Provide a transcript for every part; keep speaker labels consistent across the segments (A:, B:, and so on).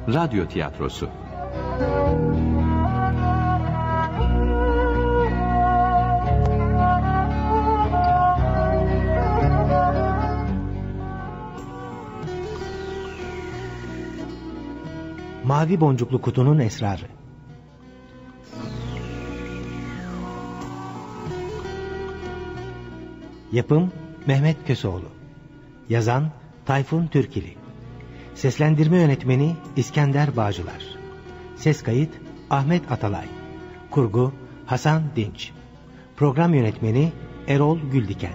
A: radyo tiyatrosu.
B: Mavi Boncuklu Kutunun Esrarı. Yapım Mehmet Köseoğlu. Yazan Tayfun Türkili. Seslendirme yönetmeni İskender Bağcılar. Ses kayıt Ahmet Atalay. Kurgu Hasan Dinç. Program yönetmeni Erol Güldiken.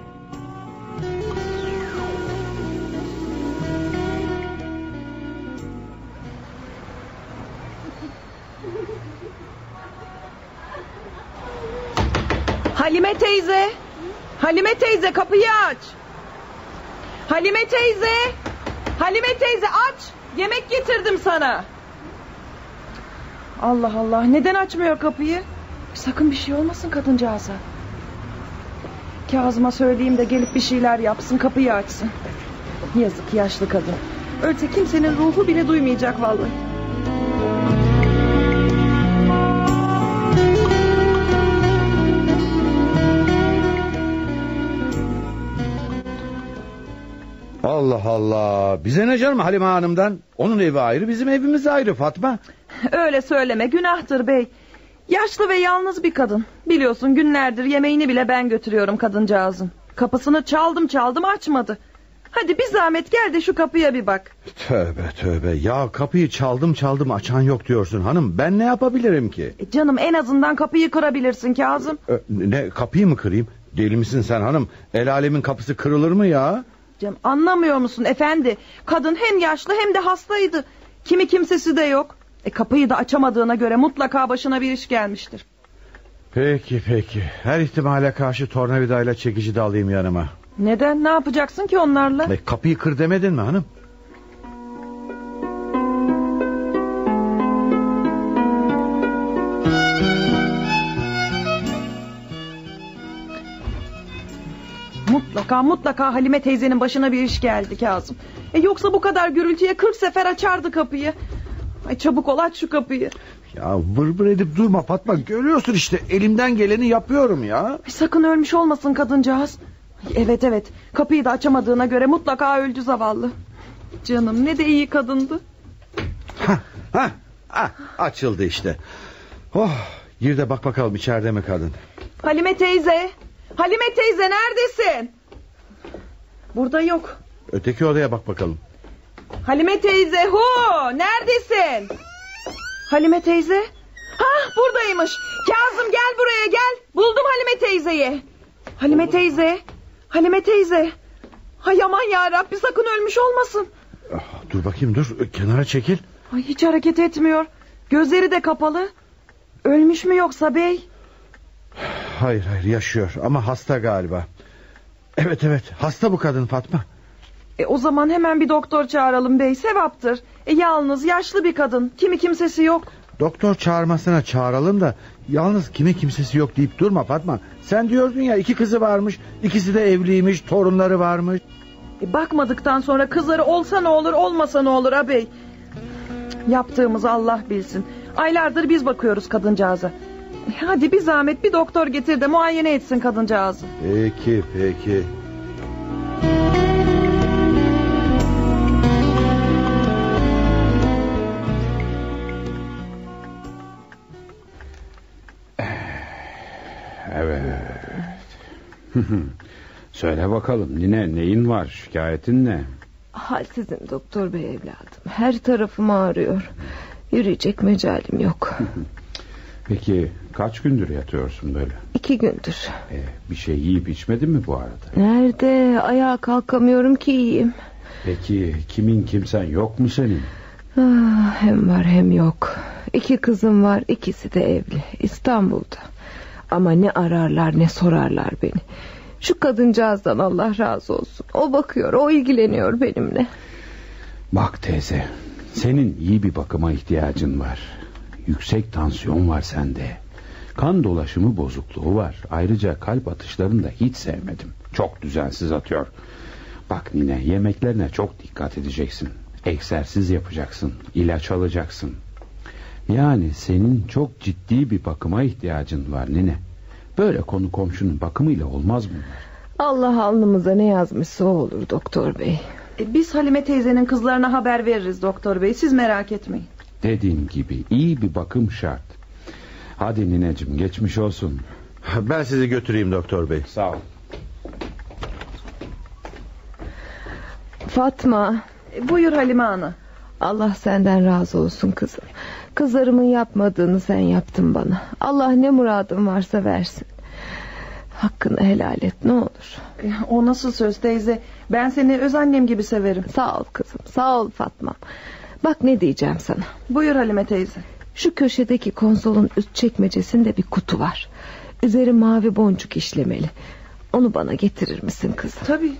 C: Halime teyze! Halime teyze, kapıyı aç! Halime teyze! Halime teyze, aç! Yemek getirdim sana! Allah Allah, neden açmıyor kapıyı? Sakın bir şey olmasın kadıncağıza. Kazım'a söyleyeyim de gelip bir şeyler yapsın, kapıyı açsın. Yazık yaşlı kadın. Ölse kimsenin ruhu bile duymayacak vallahi.
D: Allah Allah, bize ne canım Halime Hanım'dan? Onun evi ayrı, bizim evimiz ayrı Fatma.
C: Öyle söyleme, günahtır bey. Yaşlı ve yalnız bir kadın. Biliyorsun günlerdir yemeğini bile ben götürüyorum kadıncağızın. Kapısını çaldım açmadı. Hadi bir zahmet gel de şu kapıya bir bak.
D: Tövbe ya, kapıyı çaldım açan yok diyorsun hanım. Ben ne yapabilirim ki?
C: Canım en azından kapıyı kırabilirsin Kazım.
D: Ne, kapıyı mı kırayım? Deli misin sen hanım? El alemin kapısı kırılır mı ya?
C: Canım, anlamıyor musun efendi? Kadın hem yaşlı hem de hastaydı. Kimi kimsesi de yok. Kapıyı da açamadığına göre mutlaka başına bir iş gelmiştir.
D: Peki. Her ihtimale karşı tornavidayla çekici de alayım yanıma.
C: Neden? Ne yapacaksın ki onlarla?
D: Kapıyı kır demedin mi hanım?
C: Mutlaka Halime teyzenin başına bir iş geldi Kazım. Yoksa bu kadar gürültüye 40 sefer açardı kapıyı. Çabuk ol, aç şu kapıyı.
D: Ya vır edip durma Fatma, görüyorsun işte elimden geleni yapıyorum ya.
C: Sakın ölmüş olmasın kadıncağız. Evet, kapıyı da açamadığına göre mutlaka öldü zavallı. Canım ne de iyi kadındı.
D: Açıldı işte. Gir de bak bakalım içeride mi kadın?
C: Halime teyze neredesin? Burada yok.
D: Öteki odaya bak bakalım.
C: Halime teyze neredesin? Halime teyze? Buradaymış. Kazım gel buraya gel. Buldum Halime teyzeyi. Halime teyze. Hay aman yarabbi, sakın ölmüş olmasın.
D: Dur bakayım, dur kenara çekil.
C: Hiç hareket etmiyor. Gözleri de kapalı. Ölmüş mü yoksa bey?
D: Hayır yaşıyor ama hasta galiba. Evet hasta bu kadın Fatma.
C: O zaman hemen bir doktor çağıralım bey, sevaptır. Yalnız yaşlı bir kadın, kimi kimsesi yok.
D: Doktor çağırmasına çağıralım da yalnız kimi kimsesi yok deyip durma Fatma. Sen diyordun ya 2 kızı varmış, ikisi de evliymiş, torunları varmış.
C: Bakmadıktan sonra kızları olsa ne olur, olmasa ne olur ağabey. Yaptığımızı Allah bilsin. Aylardır biz bakıyoruz kadıncağıza. Hadi bir zahmet bir doktor getir de muayene etsin kadıncağızı.
D: Peki.
E: Evet. Söyle bakalım Nine, neyin var, şikayetin ne?
F: Halsizim doktor bey evladım. Her tarafım ağrıyor. Yürüyecek mecalim yok.
E: Peki kaç gündür yatıyorsun böyle?
F: 2 gündür.
E: Bir şey yiyip içmedin mi bu arada?
F: Nerede? Ayağa kalkamıyorum ki yiyeyim.
E: Peki kimin kimsen yok mu senin?
F: Hem var hem yok. 2 kızım var, ikisi de evli, İstanbul'da. Ama ne ararlar ne sorarlar beni. Şu kadıncağızdan Allah razı olsun. O bakıyor, o ilgileniyor benimle.
E: Bak teyze, senin iyi bir bakıma ihtiyacın var. Yüksek tansiyon var sende. Kan dolaşımı bozukluğu var. Ayrıca kalp atışlarını da hiç sevmedim. Çok düzensiz atıyor. Bak Nine, yemeklerine çok dikkat edeceksin. Egzersiz yapacaksın, ilaç alacaksın. Yani senin çok ciddi bir bakıma ihtiyacın var nene. Böyle konu komşunun bakımıyla olmaz mı?
F: Allah alnımıza ne yazmışsa o olur doktor bey.
C: Biz Halime teyzenin kızlarına haber veririz doktor bey, siz merak etmeyin.
E: Dediğim gibi iyi bir bakım şart. Hadi nineciğim, geçmiş olsun.
D: Ben sizi götüreyim doktor bey.
E: Sağ ol.
F: Fatma.
C: Buyur Halime ana.
F: Allah senden razı olsun kızım. Kızlarımın yapmadığını sen yaptın bana. Allah ne muradın varsa versin. Hakkını helal et ne olur.
C: O nasıl söz teyze? Ben seni öz annem gibi severim.
F: Sağ ol kızım, sağ ol Fatma'm. Bak ne diyeceğim sana.
C: Buyur Halime teyze.
F: Şu köşedeki konsolun üst çekmecesinde bir kutu var. Üzeri mavi boncuk işlemeli. Onu bana getirir misin kızım?
C: Tabii.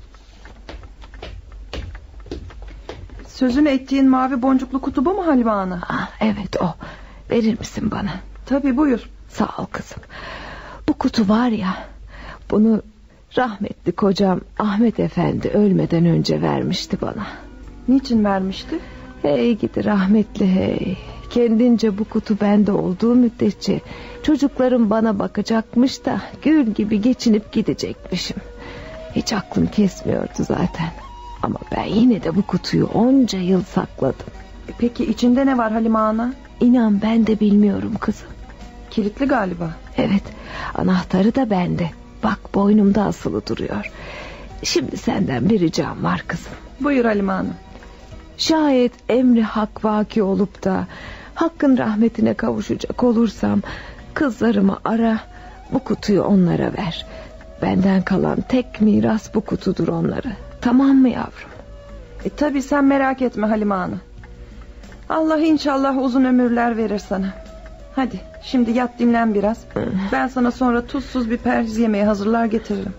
C: Sözünü ettiğin mavi boncuklu kutu bu mu Halime ana?
F: Evet o. Verir misin bana?
C: Tabii buyur.
F: Sağ ol kızım. Bu kutu var ya, bunu rahmetli kocam Ahmet Efendi ölmeden önce vermişti bana.
C: Niçin vermişti?
F: Hey gidi rahmetli hey. Kendince bu kutu bende olduğu müddetçe çocuklarım bana bakacakmış da gül gibi geçinip gidecekmişim. Hiç aklım kesmiyordu zaten. Ama ben yine de bu kutuyu onca yıl sakladım.
C: Peki içinde ne var Halime ana?
F: İnan ben de bilmiyorum kızım.
C: Kilitli galiba.
F: Evet, anahtarı da bende. Bak boynumda asılı duruyor. Şimdi senden bir ricam var kızım.
C: Buyur Halime ana.
F: Şayet emri hak vaki olup da Hakk'ın rahmetine kavuşacak olursam kızlarımı ara, bu kutuyu onlara ver. Benden kalan tek miras bu kutudur onlara. Tamam mı yavrum?
C: Tabii sen merak etme Halime ana. Allah inşallah uzun ömürler verir sana. Hadi şimdi yat dinlen biraz. Ben sana sonra tuzsuz bir perhiz yemeği hazırlar getiririm.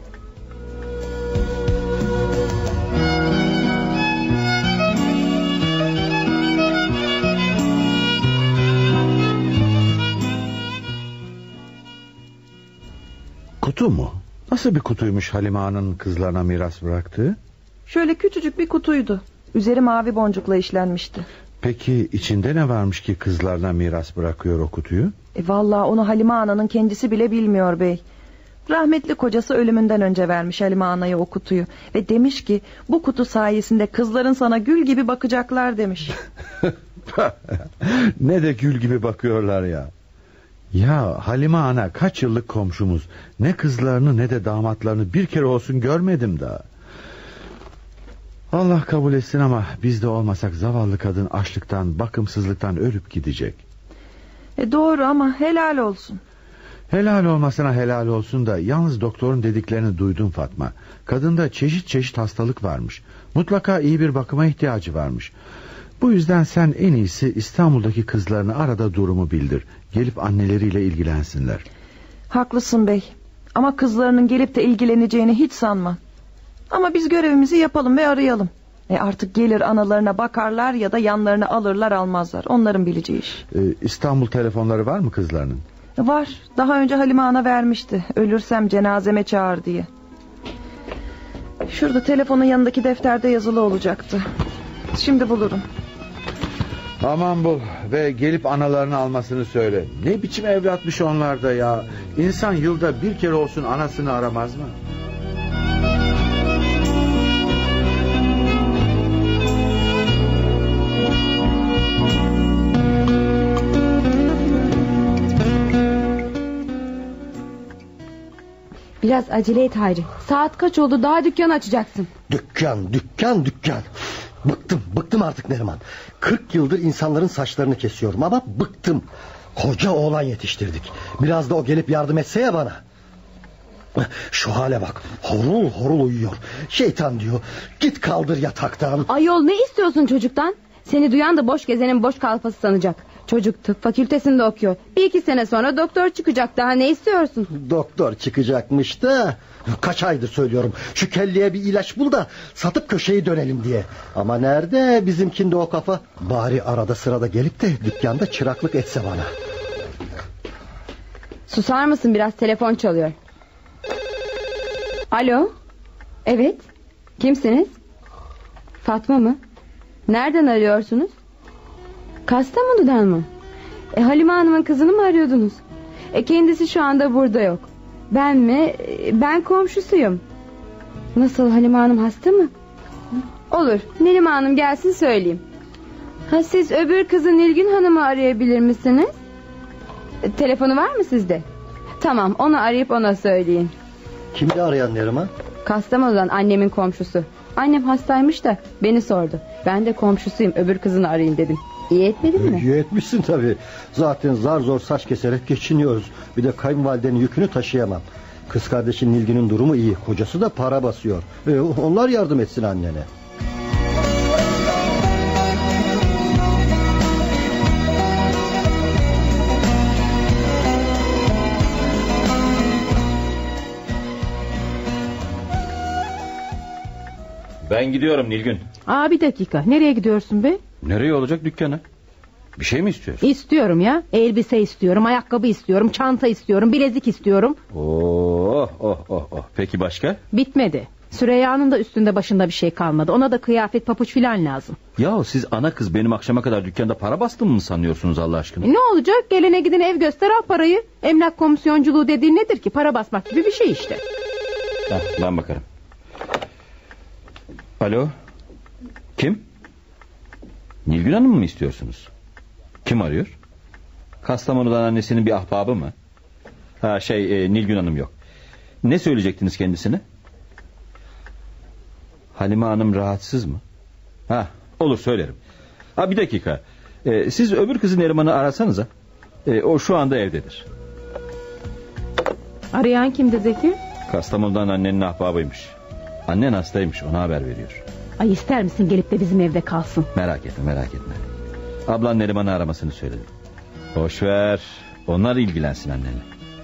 D: Kutu mu? Nasıl bir kutuymuş Halime Ağa'nın kızlarına miras bıraktığı?
C: Şöyle küçücük bir kutuydu. Üzeri mavi boncukla işlenmişti.
D: Peki içinde ne varmış ki kızlarına miras bırakıyor o kutuyu?
C: Vallahi onu Halime Ana'nın kendisi bile bilmiyor bey. Rahmetli kocası ölümünden önce vermiş Halime Ana'ya o kutuyu. Ve demiş ki bu kutu sayesinde kızların sana gül gibi bakacaklar demiş.
D: Ne de gül gibi bakıyorlar ya. Ya Halime Ana kaç yıllık komşumuz. Ne kızlarını ne de damatlarını bir kere olsun görmedim daha. Allah kabul etsin ama biz de olmasak zavallı kadın açlıktan, bakımsızlıktan ölüp gidecek.
C: Doğru ama helal olsun.
D: Helal olmasına helal olsun da yalnız doktorun dediklerini duydum Fatma. Kadında çeşit çeşit hastalık varmış. Mutlaka iyi bir bakıma ihtiyacı varmış. Bu yüzden sen en iyisi İstanbul'daki kızlarına arada durumu bildir. Gelip anneleriyle ilgilensinler.
C: Haklısın bey. Ama kızlarının gelip de ilgileneceğini hiç sanmam. Ama biz görevimizi yapalım ve arayalım. Artık gelir analarına bakarlar ya da yanlarına alırlar almazlar. Onların bileceği iş.
D: İstanbul telefonları var mı kızlarının?
C: Var. Daha önce Halime Ana vermişti. Ölürsem cenazeme çağır diye. Şurada telefonun yanındaki defterde yazılı olacaktı. Şimdi bulurum.
D: Aman bul ve gelip analarını almasını söyle. Ne biçim evlatmış onlar da ya. İnsan yılda bir kere olsun anasını aramaz mı?
A: Biraz acele et Hayri. Saat kaç oldu, daha dükkan açacaksın.
G: Dükkan. Bıktım artık Neriman. 40 yıldır insanların saçlarını kesiyorum ama bıktım. Koca oğlan yetiştirdik. Biraz da o gelip yardım etse ya bana. Şu hale bak, horul horul uyuyor. Şeytan diyor, git kaldır yataktan.
A: Ayol ne istiyorsun çocuktan? Seni duyan da boş gezenin boş kalfası sanacak. Çocuk tıp fakültesinde okuyor. 1-2 sene sonra doktor çıkacak, daha ne istiyorsun?
G: Doktor çıkacakmış da kaç aydır söylüyorum. Şu kelleye bir ilaç bul da satıp köşeyi dönelim diye. Ama nerede bizimkinde o kafa? Bari arada sırada gelip de dükkanda çıraklık etse bana.
A: Susar mısın biraz, telefon çalıyor. Alo. Evet. Kimsiniz? Fatma mı? Nereden arıyorsunuz? Kastamonu'dan mı? Halime Hanım'ın kızını mı arıyordunuz? Kendisi şu anda burada yok. Ben mi? Ben komşusuyum. Nasıl, Halime Hanım hasta mı? Olur, Neriman Hanım gelsin söyleyeyim. Siz öbür kızı Nilgün Hanım'ı arayabilir misiniz? Telefonu var mı sizde? Tamam, onu arayıp ona söyleyin.
G: Kimdi arayan Neriman?
A: Kastamonu'dan, annemin komşusu. Annem hastaymış da beni sordu. Ben de komşusuyum, öbür kızını arayayım dedim. İyi etmedin mi?
G: İyi etmişsin tabii. Zaten zar zor saç keserek geçiniyoruz. Bir de kayınvalidenin yükünü taşıyamam. Kız kardeşin Nilgün'ün durumu iyi. Kocası da para basıyor. Onlar yardım etsin annene.
E: Ben gidiyorum Nilgün.
H: Bir dakika, nereye gidiyorsun be?
E: Nereye olacak, dükkana? Bir şey mi istiyorsun?
H: İstiyorum ya, elbise istiyorum, ayakkabı istiyorum, çanta istiyorum, bilezik istiyorum.
E: Peki başka?
H: Bitmedi. Süreyya'nın da üstünde başında bir şey kalmadı. Ona da kıyafet, papuç filan lazım.
E: Yahu siz ana kız benim akşama kadar dükkanda para bastım mı sanıyorsunuz Allah aşkına?
H: Ne olacak, gelene gidene ev göster al parayı. Emlak komisyonculuğu dediğin nedir ki? Para basmak gibi bir şey işte.
E: Ben bakarım. Alo. Kim? Nilgün Hanım mı istiyorsunuz? Kim arıyor? Kastamonu'dan annesinin bir ahbabı mı? Nilgün Hanım yok. Ne söyleyecektiniz kendisine? Halime Hanım rahatsız mı? Olur söylerim. Bir dakika. Siz öbür kızın Neriman'ı arasanıza. O şu anda evdedir.
H: Arayan kimdi Zeki?
E: Kastamonu'dan annenin ahbabıymış. Annen hastaymış, ona haber veriyor.
H: İster misin gelip de bizim evde kalsın?
E: Merak etme. Ablan Neriman'ı aramasını söyledi. Boş ver. Onlar ilgilensin annenle.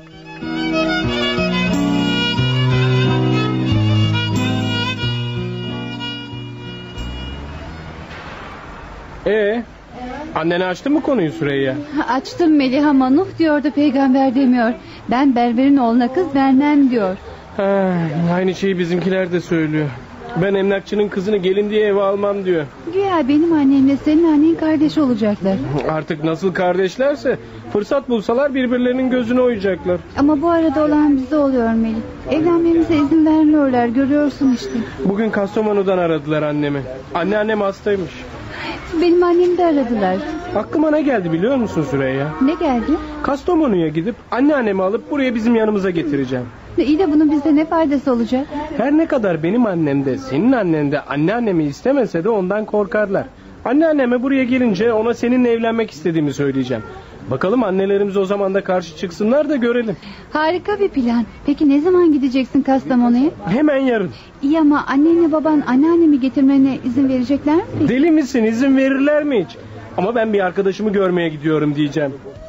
I: Annene açtın mı konuyu Süreyya?
J: Açtım Melih ama Nuh diyordu, peygamber demiyor. Ben berberin oğluna kız vermem diyor.
I: Aynı şeyi bizimkiler de söylüyor. Ben emlakçının kızını gelin diye eve almam diyor.
J: Güya benim annemle senin annen kardeş olacaklar.
I: Artık nasıl kardeşlerse fırsat bulsalar birbirlerinin gözüne oyacaklar.
J: Ama bu arada olan bize oluyor Melih. Evlenmemize izin vermiyorlar, görüyorsun işte.
I: Bugün Kastamonu'dan aradılar annemi. Anneannem hastaymış.
J: Benim annemi de aradılar.
I: Aklıma ne geldi biliyor musun Süreyya?
J: Ne geldi?
I: Kastamonu'ya gidip anneannemi alıp buraya bizim yanımıza getireceğim.
J: İyi de bunun bize ne faydası olacak?
I: Her ne kadar benim annem de senin annen de anneannemi istemese de ondan korkarlar. Anneanneme buraya gelince ona seninle evlenmek istediğimi söyleyeceğim. Bakalım annelerimiz o zaman da karşı çıksınlar da görelim.
J: Harika bir plan. Peki ne zaman gideceksin Kastamonu'ya?
I: Hemen yarın.
J: İyi ama annenle baban anneannemi getirmene izin verecekler mi?
I: Deli misin, izin verirler mi hiç? Ama ben bir arkadaşımı görmeye gidiyorum diyeceğim.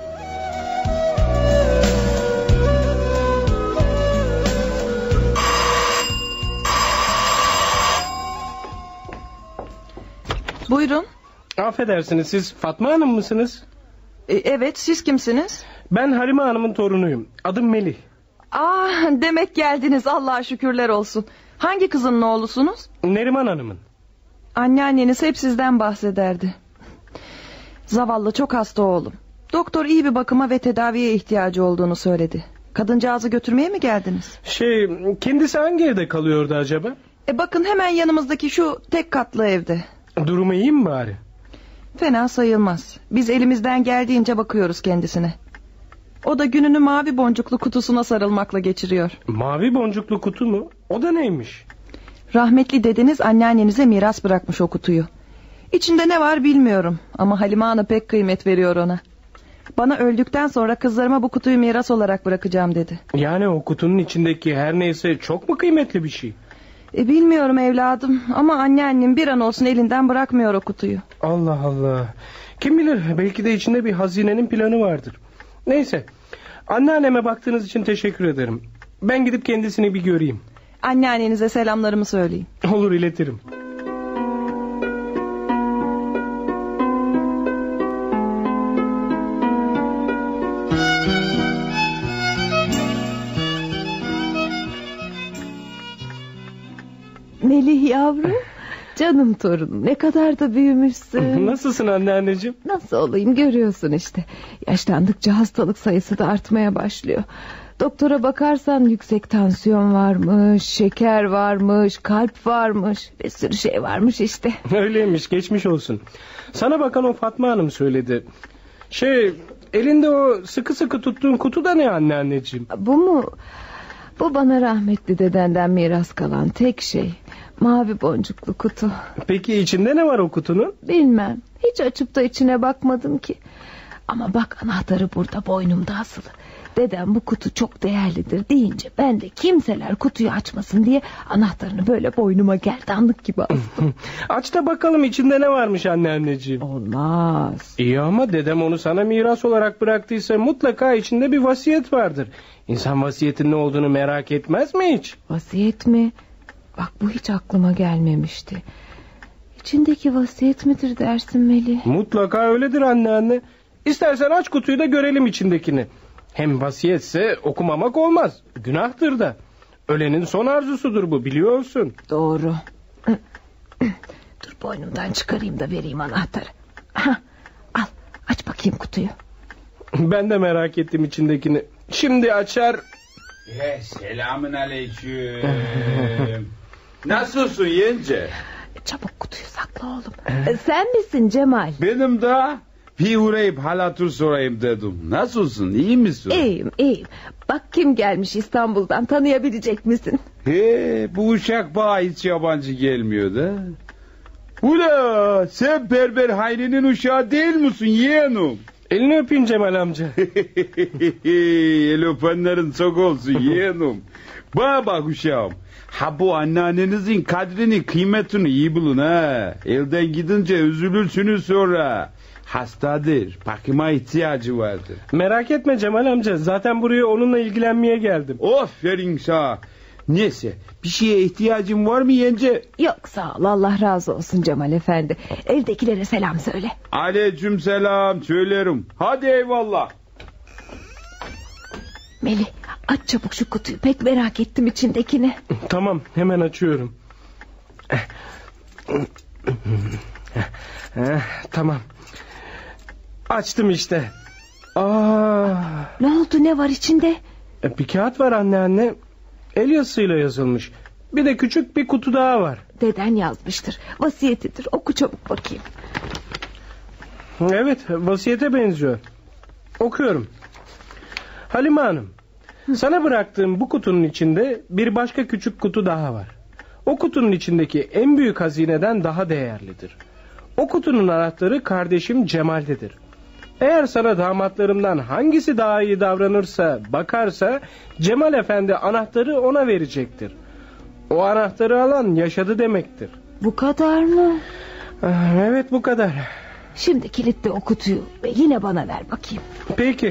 C: Buyurun.
I: Affedersiniz, siz Fatma Hanım mısınız?
C: Evet, siz kimsiniz?
I: Ben Halime Hanım'ın torunuyum. Adım Melih.
C: Demek geldiniz, Allah'a şükürler olsun. Hangi kızın oğlusunuz?
I: Neriman Hanım'ın.
C: Anneanneniz hep sizden bahsederdi. Zavallı, çok hasta oğlum. Doktor iyi bir bakıma ve tedaviye ihtiyacı olduğunu söyledi. Kadıncağızı götürmeye mi geldiniz?
I: Kendisi hangi evde kalıyordu acaba?
C: Bakın hemen yanımızdaki şu tek katlı evde.
I: Durumu iyi mi bari?
C: Fena sayılmaz. Biz elimizden geldiğince bakıyoruz kendisine. O da gününü mavi boncuklu kutusuna sarılmakla geçiriyor.
I: Mavi boncuklu kutu mu? O da neymiş?
C: Rahmetli dedeniz anneannenize miras bırakmış o kutuyu. İçinde ne var bilmiyorum ama Halime Ana pek kıymet veriyor ona. Bana öldükten sonra kızlarıma bu kutuyu miras olarak bırakacağım dedi.
I: Yani o kutunun içindeki her neyse çok mu kıymetli bir şey?
C: Bilmiyorum evladım ama anneannem bir an olsun elinden bırakmıyor o kutuyu.
I: Allah Allah. Kim bilir, belki de içinde bir hazinenin planı vardır. Neyse, anneanneme baktığınız için teşekkür ederim. Ben gidip kendisini bir göreyim.
C: Anneannenize selamlarımı söyleyin.
I: Olur, iletirim.
F: Melih yavrum, Canım torunum, ne kadar da büyümüşsün.
I: Nasılsın anneanneciğim?
F: Nasıl olayım, görüyorsun işte. Yaşlandıkça hastalık sayısı da artmaya başlıyor. Doktora bakarsan yüksek tansiyon varmış, şeker varmış, kalp varmış, bir sürü şey varmış işte.
I: Öyleymiş, geçmiş olsun. Sana bakan o Fatma Hanım söyledi. Elinde o sıkı sıkı tuttuğun kutu da ne anneanneciğim?
F: Bu mu? Bu bana rahmetli dedenden miras kalan tek şey. Mavi boncuklu kutu.
I: Peki içinde ne var o kutunun?
F: Bilmem, hiç açıp da içine bakmadım ki. Ama bak, anahtarı burada boynumda asılı. Dedem bu kutu çok değerlidir deyince ben de kimseler kutuyu açmasın diye anahtarını böyle boynuma gerdanlık gibi astım.
I: Aç da bakalım içinde ne varmış anneanneciğim.
F: Olmaz.
I: İyi ama dedem onu sana miras olarak bıraktıysa mutlaka içinde bir vasiyet vardır. İnsan vasiyetin ne olduğunu merak etmez mi hiç?
F: Vasiyet mi? Bak, bu hiç aklıma gelmemişti. İçindeki vasiyet midir dersin Melih?
I: Mutlaka öyledir anneanne. İstersen aç kutuyu da görelim içindekini. Hem vasiyetse okumamak olmaz. Günahtır da. Ölenin son arzusudur bu, biliyorsun.
F: Doğru. Dur, boynumdan çıkarayım da vereyim anahtarı. Al, aç bakayım kutuyu.
I: Ben de merak ettim içindekini. Şimdi açar.
K: Selamün aleyküm. Nasılsın yenge?
F: Çabuk kutuyu sakla oğlum. Sen misin Cemal?
K: Benim de. Bir uğrayıp halatır sorayım dedim. Nasılsın, iyi misin?
F: İyiyim. Bak kim gelmiş İstanbul'dan, tanıyabilecek misin?
K: Bu uşak bana hiç yabancı gelmiyor da. Ula, sen Berber Hayri'nin uşağı değil misin yeğenim?
I: Elini öpeyim Cemal amca.
K: El öpenlerin çok olsun yeğenim. Bana bak uşağım. Ha, bu anneannenizin kadrini, kıymetini iyi bulun ha. Elden gidince üzülürsünüz sonra. Hastadır, bakıma ihtiyacı vardır.
I: Merak etme Cemal amca, zaten buraya onunla ilgilenmeye geldim.
K: Aferin sana. Neyse, bir şeye ihtiyacın var mı yenge?
F: Yok, sağ ol, Allah razı olsun Cemal efendi. Evdekilere selam söyle.
K: Aleyküm selam, söylerim. Hadi eyvallah.
F: Melih, aç çabuk şu kutuyu, pek merak ettim içindekini.
I: Tamam, hemen açıyorum. Tamam. Açtım işte.
F: Ne oldu, ne var içinde?
I: Bir kağıt var anneanne. El yazısıyla yazılmış. Bir de küçük bir kutu daha var.
F: Deden yazmıştır, vasiyetidir. Oku çabuk bakayım.
I: Evet, vasiyete benziyor. Okuyorum. Halime Hanım, sana bıraktığım bu kutunun içinde bir başka küçük kutu daha var. O kutunun içindeki en büyük hazineden daha değerlidir. O kutunun anahtarı kardeşim Cemal'dedir. Eğer sana damatlarımdan hangisi daha iyi davranırsa, bakarsa, Cemal Efendi anahtarı ona verecektir. O anahtarı alan yaşadı demektir.
F: Bu kadar mı?
I: Evet, bu kadar.
F: Şimdi kilitle o kutuyu ve yine bana ver bakayım.
I: Peki.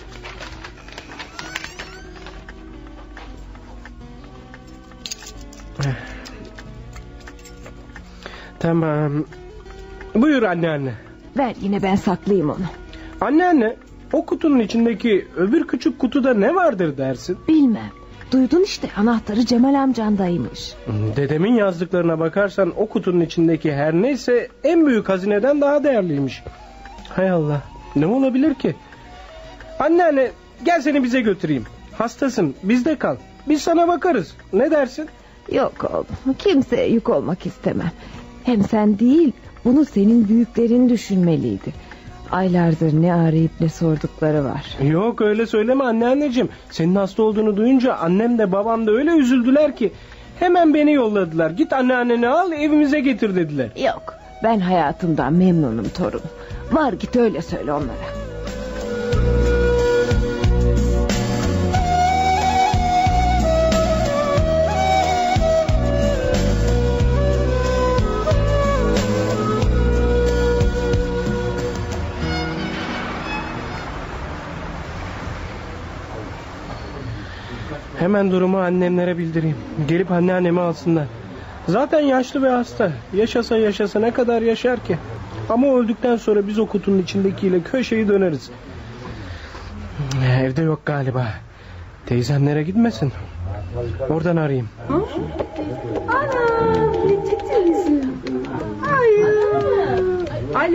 I: Tamam. Buyur anneanne.
F: Ver, yine ben saklayayım onu.
I: Anneanne, o kutunun içindeki öbür küçük kutuda ne vardır dersin?
F: Bilmem. Duydun işte, anahtarı Cemal amcandaymış.
I: Dedemin yazdıklarına bakarsan o kutunun içindeki her neyse en büyük hazineden daha değerliymiş. Hay Allah, ne olabilir ki? Anneanne, gel seni bize götüreyim. Hastasın, bizde kal. Biz sana bakarız. Ne dersin?
F: Yok oğlum, kimseye yük olmak istemem. Hem sen değil, bunu senin büyüklerin düşünmeliydi. Aylardır ne arayıp ne sordukları var.
I: Yok, öyle söyleme anneanneciğim. Senin hasta olduğunu duyunca annem de babam da öyle üzüldüler ki hemen beni yolladılar. Git anneanneni al, evimize getir dediler.
F: Yok, ben hayatımdan memnunum torun. Var git öyle söyle onlara.
I: Hemen durumu annemlere bildireyim. Gelip anneannemi alsınlar. Zaten yaşlı ve hasta. Yaşasa yaşasa ne kadar yaşar ki? Ama öldükten sonra biz o kutunun içindekiyle köşeyi döneriz. Evde yok galiba. Teyzemlere gitmesin. Oradan arayayım.
A: Ana, peçetesi.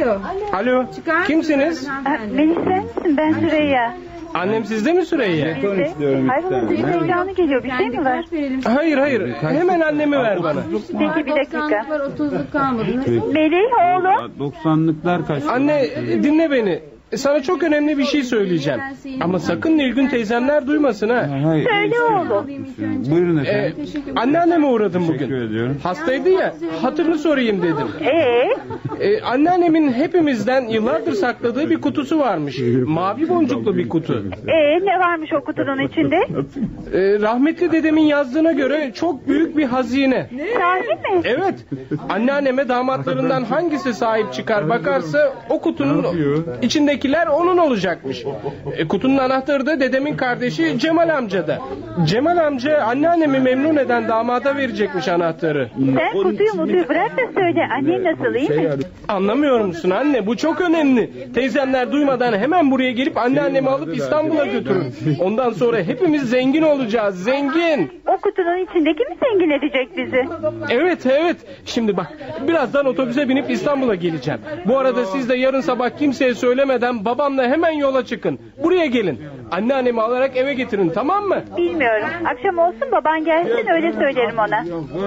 A: Alo.
I: Alo.
A: Çıkar
I: Kimsiniz?
L: Melis sen misin? Ben Süreyya.
I: Annem sizde mi Süreyya?
L: Hayrola heyecanı geliyor, bir şey mi var?
I: Hayır. Hemen annemi ver bana.
L: Peki bir dakika.
A: 30'luk kalmadı.
L: Melih oğlum.
K: 90'lıklar kaç?
I: Anne dinle beni. Sana çok önemli bir şey söyleyeceğim. Ama sakın Nilgün teyzenler duymasın ha.
L: Söyle oğlum.
K: Buyurun efendim.
I: Anneanneme uğradım bugün.
K: Teşekkür ediyorum.
I: Hastaydı ya, hatırını sorayım dedim. Anneannemin hepimizden yıllardır sakladığı bir kutusu varmış. Mavi boncuklu bir kutu.
L: Ne varmış o kutunun içinde?
I: Rahmetli dedemin yazdığına göre çok büyük bir hazine.
L: Sahi mi?
I: Evet. Anneanneme damatlarından hangisi sahip çıkar bakarsa o kutunun içindekiler onun olacakmış. Kutunun anahtarı da dedemin kardeşi Cemal amcada. Cemal amca anneannemi memnun eden damada verecekmiş anahtarı.
L: Sen kutuyu bırak da söyle. Annen nasıl, iyi mi?
I: Anlamıyor musun anne? Bu çok önemli. Teyzemler duymadan hemen buraya gelip anneannemi alıp İstanbul'a götürün. Ondan sonra hepimiz zengin olacağız. Zengin.
L: O kutunun içindeki mi zengin edecek bizi?
I: Evet. Şimdi bak, birazdan otobüse binip İstanbul'a geleceğim. Bu arada siz de yarın sabah kimseye söylemeden babamla hemen yola çıkın. Buraya gelin. Anneannemi alarak eve getirin, tamam mı?
L: Bilmiyorum. Akşam olsun baban gelsin, öyle söylerim ona.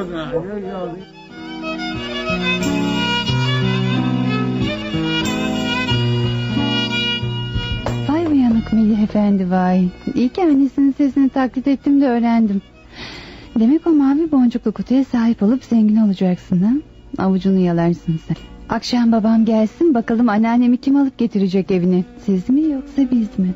J: Vay uyanık Melih Efendi vay. İyi ki annesinin sesini taklit ettim de öğrendim. Demek o mavi boncuklu kutuya sahip olup zengin olacaksın ha? Avucunu yalarsın sen. Akşam babam gelsin, bakalım anneannemi kim alıp getirecek evine? Siz mi yoksa biz mi?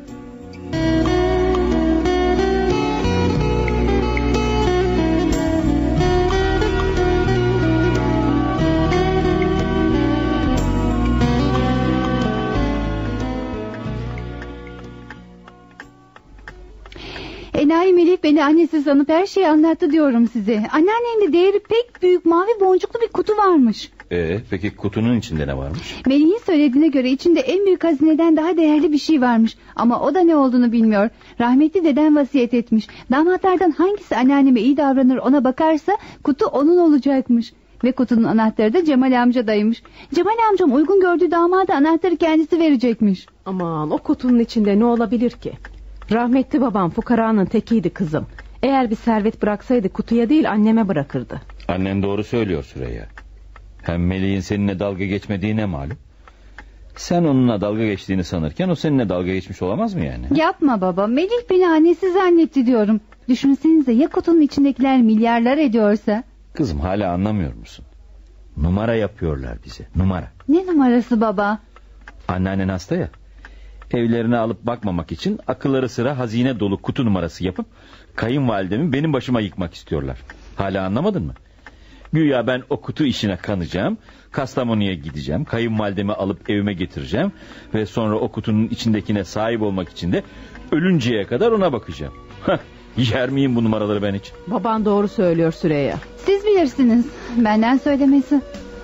J: Enayi Melih beni annesi sanıp her şeyi anlattı diyorum size. Anneannemin de değeri pek büyük mavi boncuklu bir kutu varmış.
E: Peki kutunun içinde ne varmış?
J: Melih'in söylediğine göre içinde en büyük hazineden daha değerli bir şey varmış. Ama o da ne olduğunu bilmiyor. Rahmetli dedem vasiyet etmiş. Damatlardan hangisi anneanneme iyi davranır ona bakarsa kutu onun olacakmış. Ve kutunun anahtarı da Cemal amcadaymış. Cemal amcam uygun gördüğü damada anahtarı kendisi verecekmiş.
H: Aman, o kutunun içinde ne olabilir ki? Rahmetli babam fukaranın tekiydi kızım. Eğer bir servet bıraksaydı kutuya değil anneme bırakırdı.
E: Annen doğru söylüyor Süreyya. Hem Melih'in seninle dalga geçmediği ne malum? Sen onunla dalga geçtiğini sanırken o seninle dalga geçmiş olamaz mı yani?
J: Yapma baba, Melih beni annesi zannetti diyorum. Düşünsenize, ya kutunun içindekiler milyarlar ediyorsa?
E: Kızım, hala anlamıyor musun? Numara yapıyorlar bize, numara.
J: Ne numarası baba?
E: Anneannen hasta ya. Evlerine alıp bakmamak için akılları sıra hazine dolu kutu numarası yapıp kayınvalidemi benim başıma yıkmak istiyorlar. Hala anlamadın mı? Güya ben o kutu işine kanacağım, Kastamonu'ya gideceğim, kayınvalidemi alıp evime getireceğim ve sonra o kutunun içindekine sahip olmak için de ölünceye kadar ona bakacağım. Yer miyim bu numaraları ben hiç?
H: Baban doğru söylüyor Süreyya.
J: Siz bilirsiniz, benden söylemesi.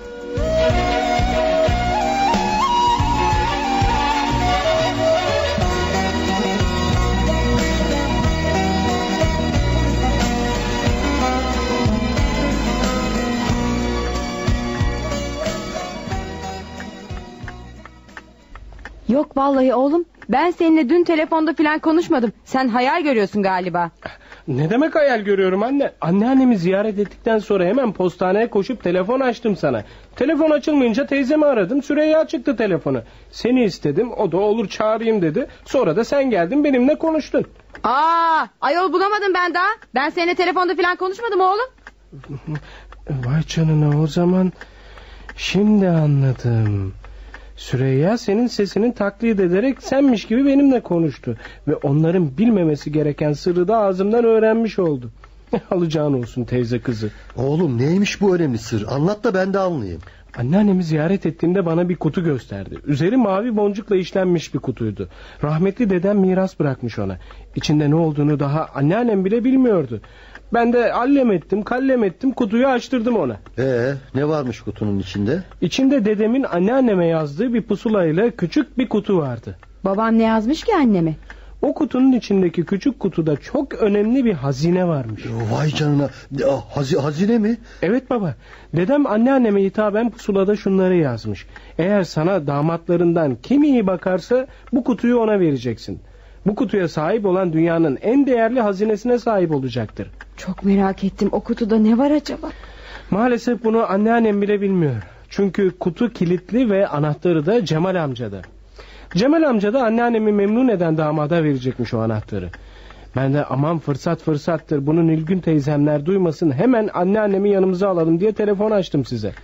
A: Yok vallahi oğlum, ben seninle dün telefonda falan konuşmadım. Sen hayal görüyorsun galiba.
I: Ne demek hayal görüyorum anne? Anneannemi ziyaret ettikten sonra hemen postaneye koşup telefon açtım sana. Telefon açılmayınca teyzemi aradım. Süreyya çıktı telefonu. Seni istedim, o da olur çağırayım dedi. Sonra da sen geldin benimle konuştun.
A: Ayol bulamadım ben daha. Ben seninle telefonda falan konuşmadım oğlum.
I: Vay canına, o zaman şimdi anladım. Süreyya senin sesini taklit ederek senmiş gibi benimle konuştu. Ve onların bilmemesi gereken sırrı da ağzımdan öğrenmiş oldu. Alacağın olsun teyze kızı.
G: Oğlum, neymiş bu önemli sır? Anlat da ben de anlayayım.
I: Anneannemi ziyaret ettiğimde bana bir kutu gösterdi. Üzeri mavi boncukla işlenmiş bir kutuydu. Rahmetli dedem miras bırakmış ona. İçinde ne olduğunu daha anneannem bile bilmiyordu. Ben de allem ettim, kallem ettim, kutuyu açtırdım ona.
G: Ne varmış kutunun içinde?
I: İçinde dedemin anneanneme yazdığı bir pusulayla küçük bir kutu vardı.
A: Babam ne yazmış ki anneme?
I: O kutunun içindeki küçük kutuda çok önemli bir hazine varmış.
G: Vay canına, hazine mi?
I: Evet baba, dedem anneanneme hitaben pusulada şunları yazmış. Eğer sana damatlarından kim iyi bakarsa bu kutuyu ona vereceksin. Bu kutuya sahip olan dünyanın en değerli hazinesine sahip olacaktır.
A: Çok merak ettim, o kutuda ne var acaba?
I: Maalesef bunu anneannem bile bilmiyor. Çünkü kutu kilitli ve anahtarı da Cemal amcada. Cemal amca da anneannemi memnun eden damada verecekmiş o anahtarı. Ben de aman fırsattır bunu Nilgün teyzemler duymasın, hemen anneannemi yanımıza alalım diye telefon açtım size.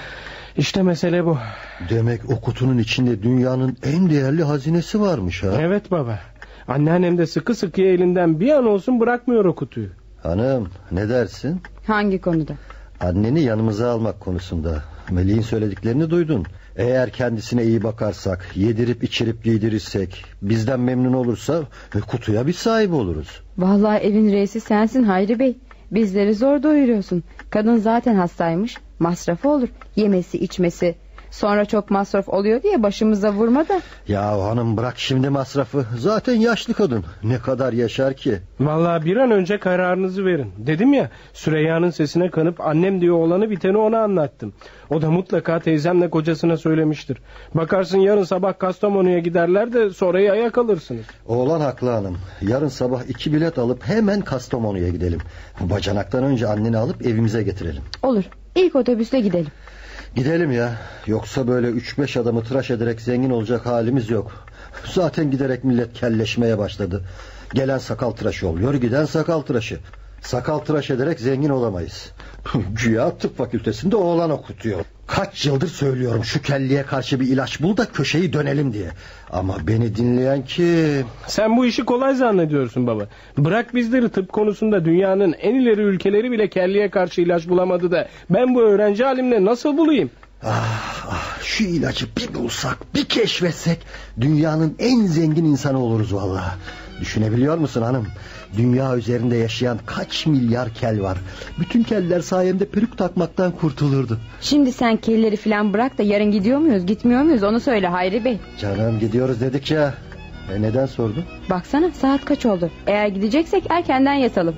I: İşte mesele bu.
G: Demek o kutunun içinde dünyanın en değerli hazinesi varmış ha?
I: Evet baba. Anneannem de sıkı sıkıya elinden bir an olsun bırakmıyor o kutuyu.
G: Hanım, ne dersin?
A: Hangi konuda?
G: Anneni yanımıza almak konusunda. Melih'in söylediklerini duydun. Eğer kendisine iyi bakarsak, yedirip içirip giydirirsek, bizden memnun olursa kutuya bir sahip oluruz.
A: Vallahi evin reisi sensin Hayri Bey. Bizleri zor doyuruyorsun. Kadın zaten hastaymış. Masrafı olur. Yemesi içmesi. Sonra çok masraf oluyor diye başımıza vurma da.
G: Ya hanım, bırak şimdi masrafı. Zaten yaşlı kadın. Ne kadar yaşar ki?
I: Vallahi bir an önce kararınızı verin. Dedim ya, Süreyya'nın sesine kanıp annem diye olanı biteni ona anlattım. O da mutlaka teyzemle kocasına söylemiştir. Bakarsın yarın sabah Kastamonu'ya giderler de sonra yaya kalırsınız.
G: Oğlan haklı hanım. Yarın sabah 2 bilet alıp hemen Kastamonu'ya gidelim. Bacanaktan önce anneni alıp evimize getirelim.
A: Olur. İlk otobüsle gidelim.
G: Gidelim ya. Yoksa böyle 3-5 adamı tıraş ederek zengin olacak halimiz yok. Zaten giderek millet kelleşmeye başladı. Gelen sakal tıraşı oluyor, giden sakal tıraşı. Sakal tıraş ederek zengin olamayız. Güya tıp fakültesinde oğlan okutuyor. Kaç yıldır söylüyorum şu kelliye karşı bir ilaç bul da köşeyi dönelim diye. Ama beni dinleyen kim?
I: Sen bu işi kolay zannediyorsun baba. Bırak bizleri, tıp konusunda dünyanın en ileri ülkeleri bile kelliye karşı ilaç bulamadı da ben bu öğrenci halimle nasıl bulayım?
G: Şu ilacı bir bulsak, bir keşfetsek dünyanın en zengin insanı oluruz vallahi. Düşünebiliyor musun hanım? Dünya üzerinde yaşayan kaç milyar kel var. Bütün keller sayemde peruk takmaktan kurtulurdu.
A: Şimdi sen kelleri falan bırak da yarın gidiyor muyuz gitmiyor muyuz onu söyle Hayri Bey.
G: Canım, gidiyoruz dedik ya. Neden sordun?
A: Baksana saat kaç oldu. Eğer gideceksek erkenden yatalım.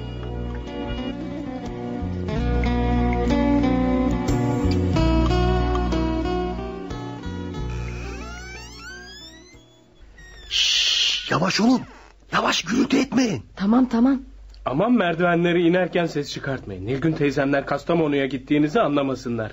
G: Yavaş olun. Yavaş, gürültü etmeyin.
A: Tamam.
I: Aman merdivenleri inerken ses çıkartmayın. Nilgün teyzemler Kastamonu'ya gittiğinizi anlamasınlar.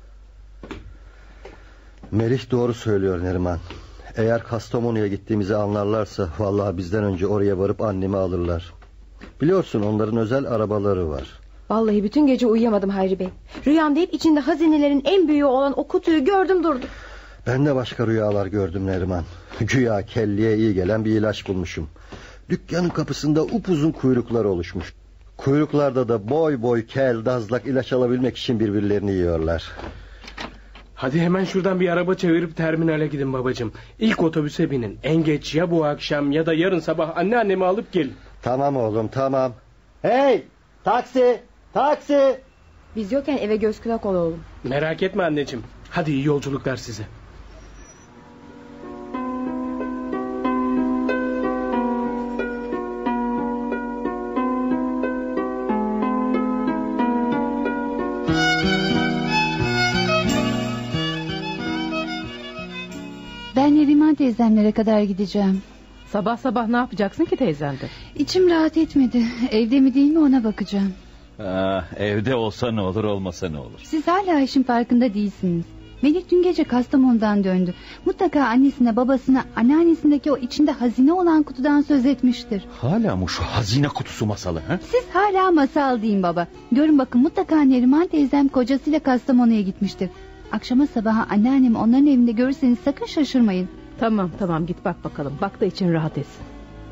G: Melih doğru söylüyor Neriman. Eğer Kastamonu'ya gittiğimizi anlarlarsa vallahi bizden önce oraya varıp annemi alırlar. Biliyorsun onların özel arabaları var.
A: Vallahi bütün gece uyuyamadım Hayri Bey. Rüyamda hep içinde hazinelerin en büyüğü olan o kutuyu gördüm durdum.
G: Ben de başka rüyalar gördüm Neriman. Güya kelliye iyi gelen bir ilaç bulmuşum. Dükkanın kapısında upuzun kuyruklar oluşmuş. Kuyruklarda da boy boy kel, dazlak ilaç alabilmek için birbirlerini yiyorlar.
I: Hadi hemen şuradan bir araba çevirip terminale gidin babacığım. İlk otobüse binin. En geç ya bu akşam ya da yarın sabah anneannemi alıp gelin.
G: Tamam oğlum, tamam. Hey, taksi.
A: Biz yokken eve göz kulak ol oğlum.
I: Merak etme anneciğim. Hadi iyi yolculuklar size.
J: Ben Neriman teyzemlere kadar gideceğim.
H: Sabah sabah ne yapacaksın ki teyzende?
J: İçim rahat etmedi. Evde mi değil mi ona bakacağım.
E: Evde olsa ne olur, olmasa ne olur?
J: Siz hala işin farkında değilsiniz. Melih dün gece Kastamonu'dan döndü. Mutlaka annesine babasına anneannesindeki o içinde hazine olan kutudan söz etmiştir.
E: Hala mı şu hazine kutusu masalı? He?
J: Siz hala masal deyin baba. Görün bakın, mutlaka Neriman teyzem kocasıyla Kastamonu'ya gitmiştir. Akşama sabaha anneannemi onların evinde görürseniz sakın şaşırmayın.
H: Tamam git bak bakalım. Bak da için rahat etsin.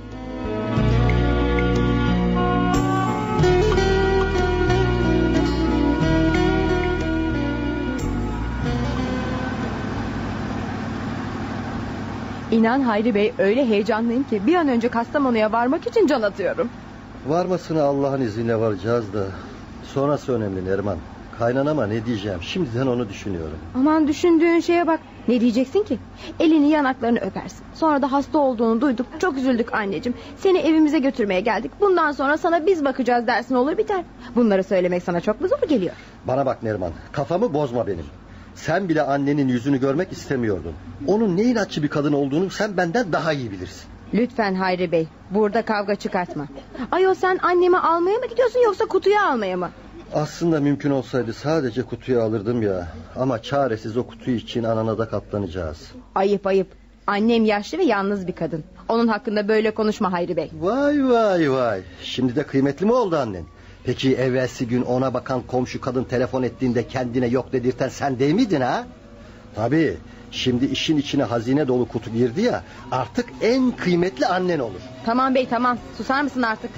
A: İnan Hayri Bey, öyle heyecanlıyım ki bir an önce Kastamonu'ya varmak için can atıyorum.
G: Varmasına Allah'ın izniyle varacağız da sonrası önemli Neriman. kaynanama ne diyeceğim? Şimdiden onu düşünüyorum.
A: Aman düşündüğün şeye bak. Ne diyeceksin ki? Elini yanaklarını öpersin. Sonra da hasta olduğunu duyduk. Çok üzüldük anneciğim. Seni evimize götürmeye geldik. Bundan sonra sana biz bakacağız dersin, olur biter. Bunları söylemek sana çok mu zor geliyor?
G: Bana bak Neriman, kafamı bozma benim. Sen bile annenin yüzünü görmek istemiyordun. Onun ne inatçı bir kadın olduğunu sen benden daha iyi bilirsin.
A: Lütfen Hayri Bey, burada kavga çıkartma. Ayol, sen annemi almaya mı gidiyorsun yoksa kutuya almaya mı?
G: Aslında mümkün olsaydı sadece kutuyu alırdım ya. Ama çaresiz o kutu için anana da katlanacağız.
A: Ayıp ayıp. Annem yaşlı ve yalnız bir kadın. Onun hakkında böyle konuşma Hayri Bey.
G: Vay vay vay. Şimdi de kıymetli mi oldu annen? Peki evvelsi gün ona bakan komşu kadın telefon ettiğinde kendine yok dedirten sen değil miydin ha? Tabii. Şimdi işin içine hazine dolu kutu girdi ya, artık en kıymetli annen olur.
A: Tamam bey, tamam. Susar mısın artık?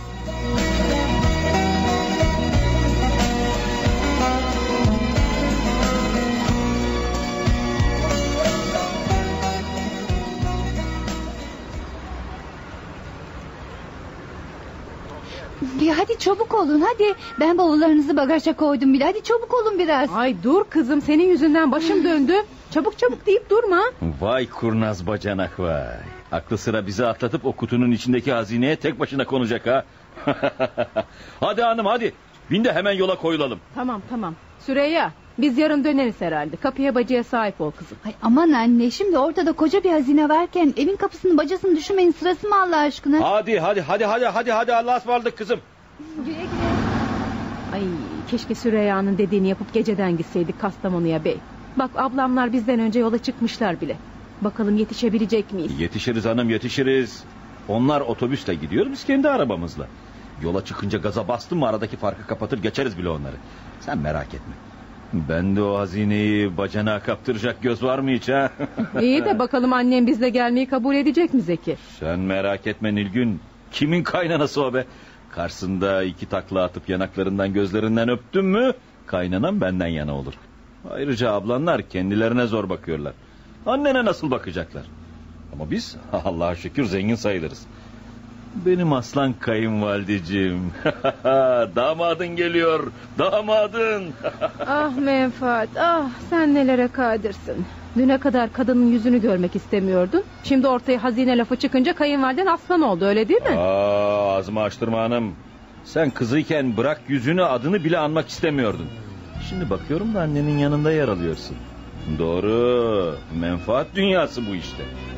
J: Hadi çabuk olun hadi. Ben bavullarınızı bagaja koydum bile. Hadi çabuk olun biraz.
H: Ay dur kızım, senin yüzünden başım döndü. Çabuk çabuk deyip durma.
E: Vay kurnaz bacanak vay. Aklı sıra bizi atlatıp o kutunun içindeki hazineye tek başına konacak ha. Hadi hanım hadi. Bin de hemen yola koyulalım.
H: Tamam tamam. Süreyya, biz yarın döneriz herhalde. Kapıya bacaya sahip ol kızım.
J: Ay aman anne, şimdi ortada koca bir hazine varken evin kapısının bacasını düşünmeyin, sırası mı Allah aşkına?
E: Hadi Allah'a ısmarladık kızım.
H: Ay keşke Süreyya'nın dediğini yapıp geceden gitseydik Kastamonu'ya bey. Bak ablamlar bizden önce yola çıkmışlar bile. Bakalım yetişebilecek miyiz?
E: Yetişiriz hanım, yetişiriz. Onlar otobüsle gidiyor, biz kendi arabamızla. Yola çıkınca gaza bastım mı aradaki farkı kapatır geçeriz bile onları. Sen merak etme. Ben de o hazineyi bacana kaptıracak göz var mı hiç ha?
H: İyi de bakalım annem bizle gelmeyi kabul edecek mi Zeki?
E: Sen merak etme Nilgün. Kimin kaynanası o be? Karşısında 2 takla atıp yanaklarından gözlerinden öptün mü kaynanan benden yana olur. Ayrıca ablanlar kendilerine zor bakıyorlar. Annene nasıl bakacaklar? Ama biz Allah'a şükür zengin sayılırız. Benim aslan kayınvalideciğim. Damadın geliyor, damadın.
H: Ah Menfaat, ah sen nelere kadirsin. Düne kadar kadının yüzünü görmek istemiyordun. Şimdi ortaya hazine lafı çıkınca kayınvaliden aslan oldu, öyle değil mi?
E: Ağzımı açtırma hanım. Sen kızıyken bırak yüzünü, adını bile anmak istemiyordun. Şimdi bakıyorum da annenin yanında yer alıyorsun. Doğru, menfaat dünyası bu işte.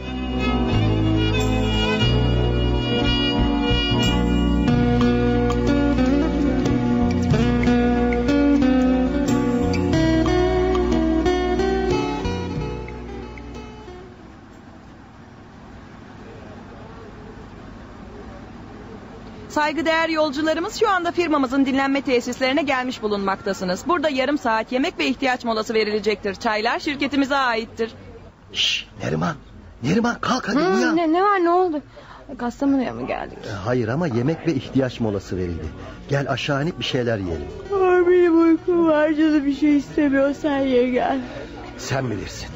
C: Saygıdeğer yolcularımız, şu anda firmamızın dinlenme tesislerine gelmiş bulunmaktasınız. Burada yarım saat yemek ve ihtiyaç molası verilecektir. Çaylar şirketimize aittir.
G: Şşş Neriman kalk hadi uyan.
A: Ne var, ne oldu? Kastamonu'ya mı geldik?
G: Hayır ama yemek ve ihtiyaç molası verildi. Gel aşağı inip bir şeyler yiyelim.
A: Benim uykum var, canım bir şey istemiyor, sen ye gel.
G: Sen bilirsin.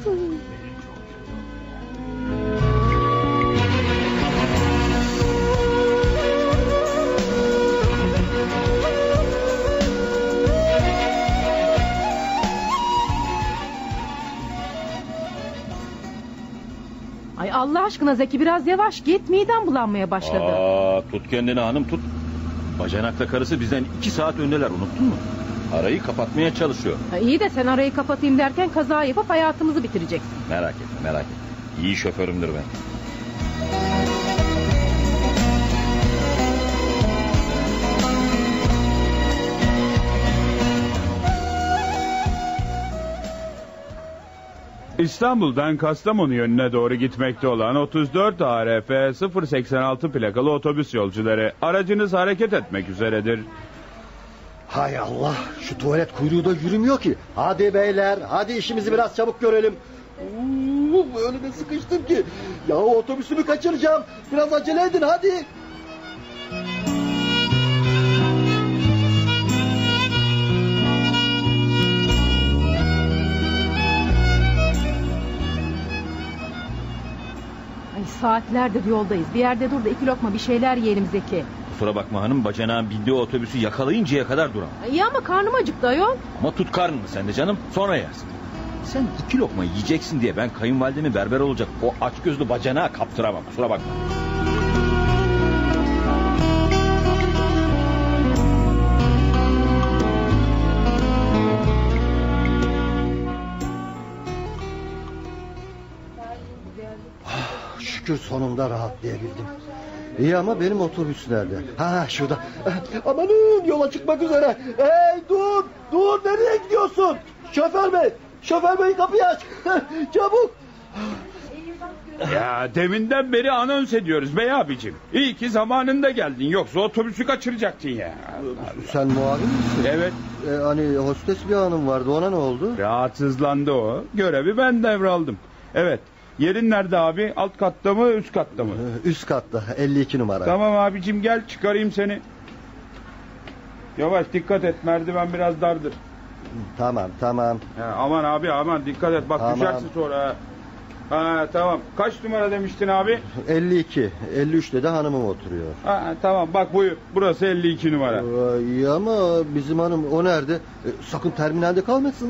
H: Ay Allah aşkına Zeki, biraz yavaş git, midem bulanmaya başladı.
E: Tut kendini hanım, tut. Bacanakla karısı bizden 2 saat öndeler, unuttun mu? Arayı kapatmaya çalışıyor.
H: İyi de sen arayı kapatayım derken kaza yapıp hayatımızı bitireceksin.
E: Merak etme. İyi şoförümdür ben.
K: İstanbul'dan Kastamonu yönüne doğru gitmekte olan 34 ARF 086 plakalı otobüs yolcuları, aracınız hareket etmek üzeredir.
G: Hay Allah, şu tuvalet kuyruğu da yürümüyor ki. Hadi beyler, hadi işimizi biraz çabuk görelim. Önüme sıkıştım ki. Ya otobüsümü kaçıracağım. Biraz acele edin hadi.
H: Ay saatlerdir yoldayız. Bir yerde dur da 2 lokma bir şeyler yiyelim Zeki.
E: Kusura bakma hanım, bacanağın bindiği otobüsü yakalayıncaya kadar duramam.
H: İyi ama karnım acıktı ayol.
E: Ama tut karnını sen de canım, sonra yersin. Sen 2 lokma yiyeceksin diye ben kayınvalidemi berber olacak o açgözlü bacanağa kaptıramam, kusura bakma.
G: Şükür sonunda rahatlayabildim. İyi ama benim otobüs nerede? Ha şurada. Amanın, yola çıkmak üzere. Hey dur nereye gidiyorsun? Şoför bey kapıyı aç. Çabuk.
K: Ya deminden beri anons ediyoruz bey abicim. İyi ki zamanında geldin, yoksa otobüsü kaçıracaktın ya.
G: Sen muavin misin?
K: Evet.
G: Hani hostes bir hanım vardı, ona ne oldu?
K: Rahatsızlandı o. Görevi ben devraldım. Evet. Yerin nerede abi? Alt katta mı, üst katta mı?
G: Üst katta, 52 numara.
K: Tamam abicim, gel çıkarayım seni. Yavaş, dikkat et, merdiven biraz dardır.
G: Tamam.
K: Aman abi aman, dikkat et, bak
G: tamam.
K: Düşersin sonra. Ha tamam. Kaç numara demiştin abi?
G: 52. 53'te de hanımım oturuyor.
K: Ha tamam, bak buyur. Burası 52 numara.
G: İyi ama bizim hanım o nerede? Sakın terminalde kalmasın.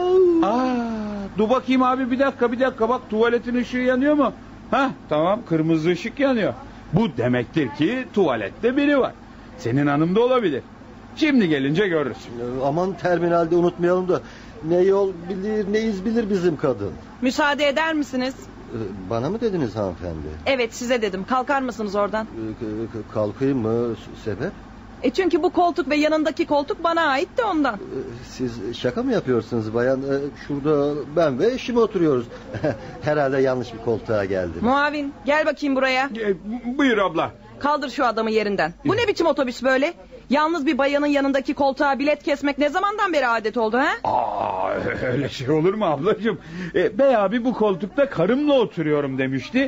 K: Dur bakayım abi, bir dakika. Bak, tuvaletin ışığı yanıyor mu? Ha tamam, kırmızı ışık yanıyor. Bu demektir ki tuvalette biri var. Senin hanım da olabilir. Şimdi gelince görürsün.
G: Aman terminalde unutmayalım da. Ne yol bilir ne iz bilir bizim kadın.
C: Müsaade eder misiniz?
G: Bana mı dediniz hanımefendi?
C: Evet, size dedim. Kalkar mısınız oradan?
G: Kalkayım mı? Sebep?
C: Çünkü bu koltuk ve yanındaki koltuk bana ait de ondan.
G: Siz şaka mı yapıyorsunuz bayan? Şurada ben ve eşim oturuyoruz. Herhalde yanlış bir koltuğa geldim.
C: Muavin, gel bakayım buraya.
K: Buyur abla.
C: Kaldır şu adamı yerinden. Bu ne biçim otobüs böyle? Yalnız bir bayanın yanındaki koltuğa bilet kesmek ne zamandan beri adet oldu ha?
K: Öyle şey olur mu ablacığım? Bey abi bu koltukta karımla oturuyorum demişti.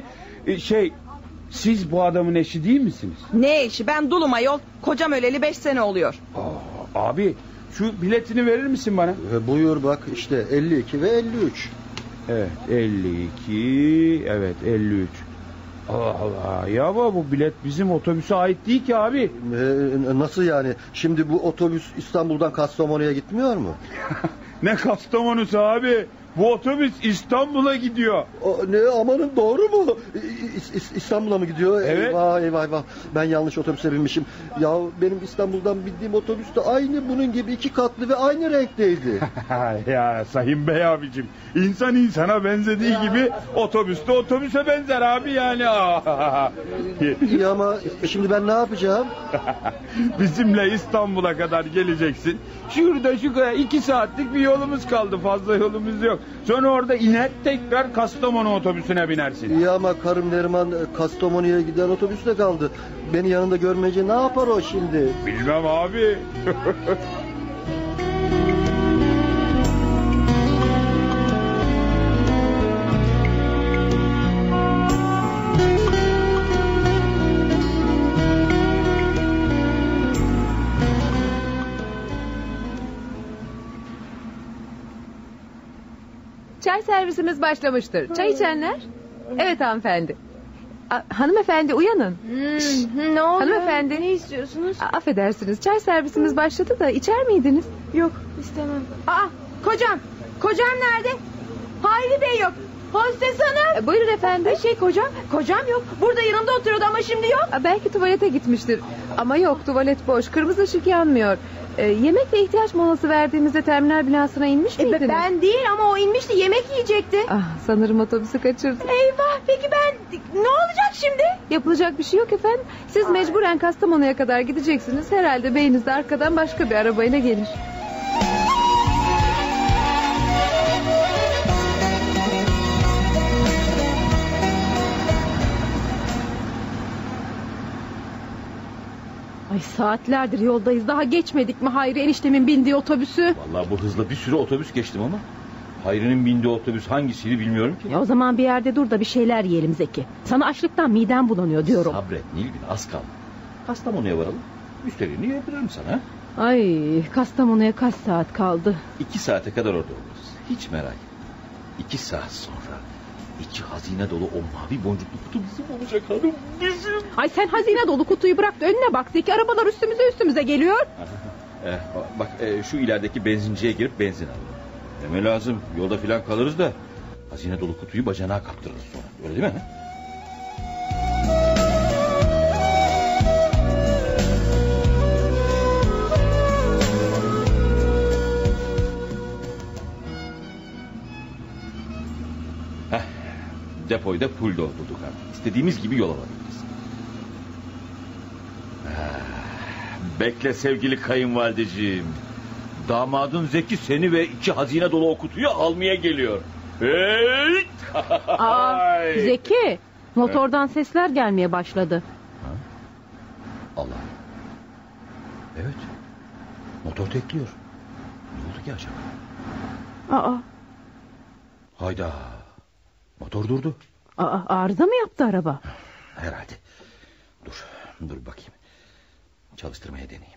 K: Siz bu adamın eşi değil misiniz?
C: Ne eşi? Ben dulum ayol. Kocam öleli 5 sene oluyor.
K: Abi şu biletini verir misin bana?
G: Buyur bak işte 52 ve 53.
K: Evet 52, evet 53. Allah Allah ya, bu bilet bizim otobüse ait değil ki abi.
G: Nasıl yani? Şimdi bu otobüs İstanbul'dan Kastamonu'ya gitmiyor mu?
K: Ne Kastamonu'su abi? Bu otobüs İstanbul'a gidiyor.
G: Ne amanın, doğru mu? İstanbul'a mı gidiyor?
K: Evet.
G: Eyvah. Ben yanlış otobüse binmişim. Ya benim İstanbul'dan bindiğim otobüs de aynı bunun gibi 2 katlı ve aynı renkteydi.
K: Ya sayın bey abicim, İnsan insana benzediği gibi otobüs de otobüse benzer abi yani.
G: Ya ama şimdi ben ne yapacağım?
K: Bizimle İstanbul'a kadar geleceksin. Şurada şu kadar 2 saatlik bir yolumuz kaldı, fazla yolumuz yok. Sonra orada iner, tekrar Kastamonu otobüsüne binersin.
G: Ya ama karım Neriman Kastamonu'ya giden otobüste kaldı. Beni yanında görmeyince ne yapar o şimdi?
K: Bilmem abi.
F: Çay servisimiz başlamıştır. Çay içenler? Evet hanımefendi. Hanımefendi uyanın.
A: Ne oldu?
F: Hanımefendi.
A: Ne istiyorsunuz?
F: Affedersiniz, çay servisimiz başladı da içer miydiniz?
A: Yok, istemem. Kocam nerede? Hayri Bey yok. Hostes hanım.
F: Buyurun efendim.
A: Kocam yok. Burada yanımda oturuyordu ama şimdi yok.
F: Belki tuvalete gitmiştir. Ama yok, tuvalet boş. Kırmızı ışık yanmıyor. Yemek ve ihtiyaç molası verdiğimizde terminal binasına inmiş miydiniz?
A: Ben değil ama o inmişti, yemek yiyecekti.
F: Sanırım otobüsü kaçırdım.
A: Eyvah, peki ne olacak şimdi?
F: Yapılacak bir şey yok efendim. Siz mecburen Kastamonu'ya kadar gideceksiniz. Herhalde beyiniz de arkadan başka bir arabayla gelir.
H: Ay saatlerdir yoldayız, daha geçmedik mi Hayri eniştemin bindiği otobüsü?
E: Vallahi bu hızla bir sürü otobüs geçtim ama Hayri'nin bindiği otobüs hangisiydi bilmiyorum ki.
H: O zaman bir yerde dur da bir şeyler yiyelim Zeki. Sana açlıktan midem bulanıyor diyorum.
E: Sabret Nilgün, az kaldı. Kastamonu'ya varalım, üstlerini yediririm sana.
H: Ay, Kastamonu'ya kaç saat kaldı?
E: 2 saate kadar orada oluruz. Hiç merak etme. 2 saat sonra İçi hazine dolu o mavi boncuklu kutu bizim olacak hanım, bizim.
H: Ay sen hazine dolu kutuyu bırak da önüne bak Zeki, arabalar üstümüze geliyor.
E: Bak şu ilerideki benzinciye girip benzin alalım. Deme lazım, yolda filan kalırız da hazine dolu kutuyu bacana kaptırırız sonra, öyle değil mi? Depoyu da full doldurduk artık. İstediğimiz gibi yol alabiliriz. Bekle sevgili kayınvalideciğim. Damadın Zeki seni ve 2 hazine dolu o kutuyu almaya geliyor. Hey!
H: Zeki, motordan sesler gelmeye başladı.
E: Allah. Evet. Motor tekliyor. Ne oldu ki acaba? Hayda. Motor durdu.
H: Arıza mı yaptı araba?
E: Herhalde. Dur bakayım. Çalıştırmaya deneyeyim.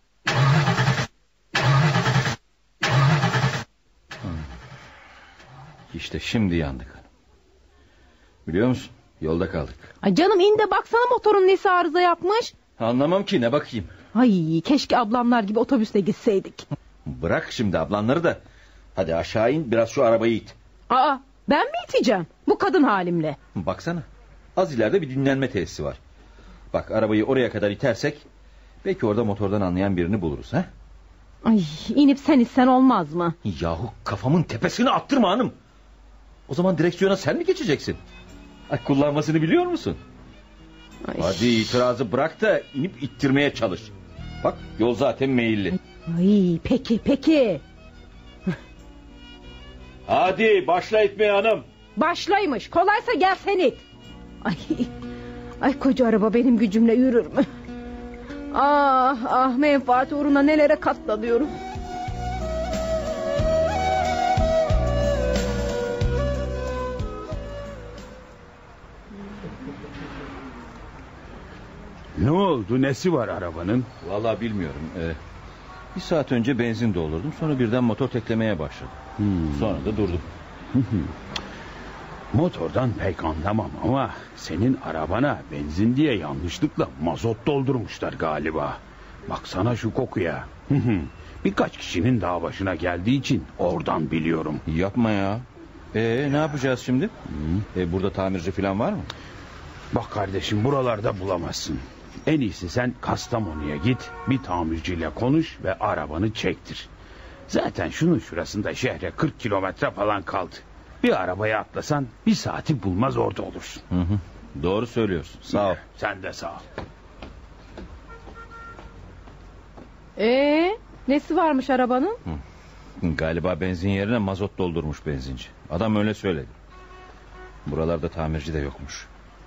E: İşte şimdi yandık hanım. Biliyor musun? Yolda kaldık.
H: Ay canım in de baksana motorun nesi arıza yapmış.
E: Anlamam ki, ne bakayım.
H: Ay keşke ablamlar gibi otobüste gitseydik.
E: Bırak şimdi ablanları da. Hadi aşağı in, biraz şu arabayı it.
H: Ben mi iteceğim bu kadın halimle?
E: Baksana, az ileride bir dinlenme tesisi var. Bak, arabayı oraya kadar itersek belki orada motordan anlayan birini buluruz. He?
H: Ay inip sen itsen olmaz mı?
E: Yahu kafamın tepesine attırma hanım. O zaman direksiyona sen mi geçeceksin? Kullanmasını biliyor musun? Ay. Hadi itirazı bırak da inip ittirmeye çalış. Bak yol zaten meyilli.
H: Ay peki.
E: Hadi başla itmeye hanım.
H: Başlaymış, kolaysa gel sen it. Ay koca araba benim gücümle yürür mü? Menfaat uğruna nelere katlanıyorum.
K: Ne oldu, nesi var arabanın?
E: Vallahi bilmiyorum. Bir saat önce benzin doldurdum, sonra birden motor teklemeye başladı. Sonra da durdu.
K: Motordan pek anlamam ama senin arabana benzin diye yanlışlıkla mazot doldurmuşlar galiba. Baksana şu kokuya. Birkaç kişinin daha başına geldiği için oradan biliyorum.
E: Yapma ya. Ne yapacağız şimdi? Burada tamirci falan var mı?
K: Bak kardeşim, buralarda bulamazsın. En iyisi sen Kastamonu'ya git, bir tamirciyle konuş ve arabanı çektir. Zaten şunun şurasında şehre 40 kilometre falan kaldı. Bir arabaya atlasan 1 saati bulmaz orada olursun.
E: Doğru söylüyorsun, sağ ol.
K: Sen de sağ ol.
H: Nesi varmış arabanın?
E: Galiba benzin yerine mazot doldurmuş benzinci. Adam öyle söyledi. Buralarda tamirci de yokmuş.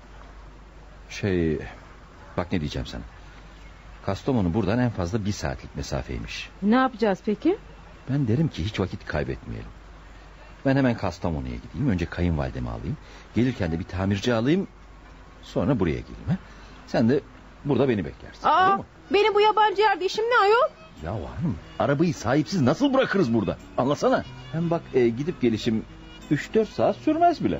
E: Bak ne diyeceğim sana. Kastamonu buradan en fazla 1 saatlik mesafeymiş.
H: Ne yapacağız peki?
E: Ben derim ki hiç vakit kaybetmeyelim. Ben hemen Kastamonu'ya gideyim. Önce kayınvalidemi alayım. Gelirken de bir tamirci alayım. Sonra buraya geleyim. He? Sen de burada beni beklersin. Olur mu?
H: Benim bu yabancı yerde işim ne ayol?
E: Ya hanım, arabayı sahipsiz nasıl bırakırız burada? Anlasana. Hem bak gidip gelişim 3-4 saat sürmez bile.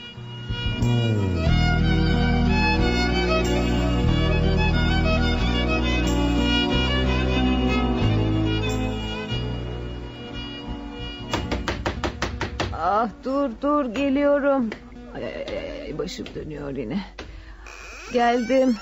F: Dur geliyorum. Ay, başım dönüyor yine. Geldim.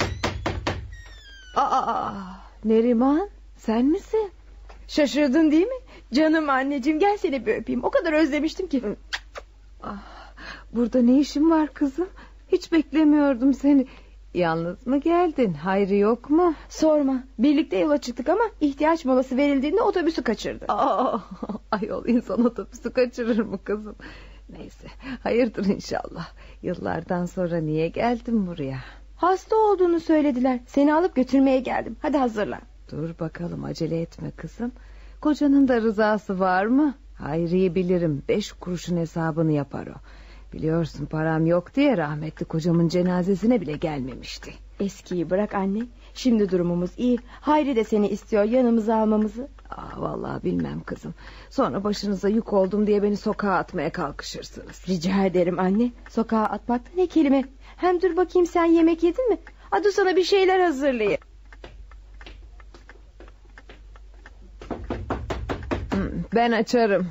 F: Neriman, sen misin?
A: Şaşırdın değil mi? Canım anneciğim, gel seni bir öpeyim. O kadar özlemiştim ki.
F: Burada ne işin var kızım? Hiç beklemiyordum seni. Yalnız mı geldin? Hayrı yok mu?
A: Sorma. Birlikte yola çıktık ama ihtiyaç molası verildiğinde otobüsü kaçırdı.
F: Ayol, insan otobüsü kaçırır mı kızım? Neyse, hayırdır inşallah. Yıllardan sonra niye geldin buraya?
A: Hasta olduğunu söylediler. Seni alıp götürmeye geldim. Hadi hazırlan.
F: Dur bakalım, acele etme kızım. Kocanın da rızası var mı? Hayri'yi bilirim. 5 kuruşun hesabını yapar o. Biliyorsun param yok diye rahmetli kocamın cenazesine bile gelmemişti.
A: Eskiyi bırak anne. Şimdi durumumuz iyi. Hayri de seni istiyor yanımıza almamızı.
F: Vallahi bilmem kızım. Sonra başınıza yük oldum diye beni sokağa atmaya kalkışırsınız.
A: Rica ederim anne. Sokağa atmak da ne kelime. Hem dur bakayım, sen yemek yedin mi? Hadi sana bir şeyler hazırlayayım.
F: Ben açarım.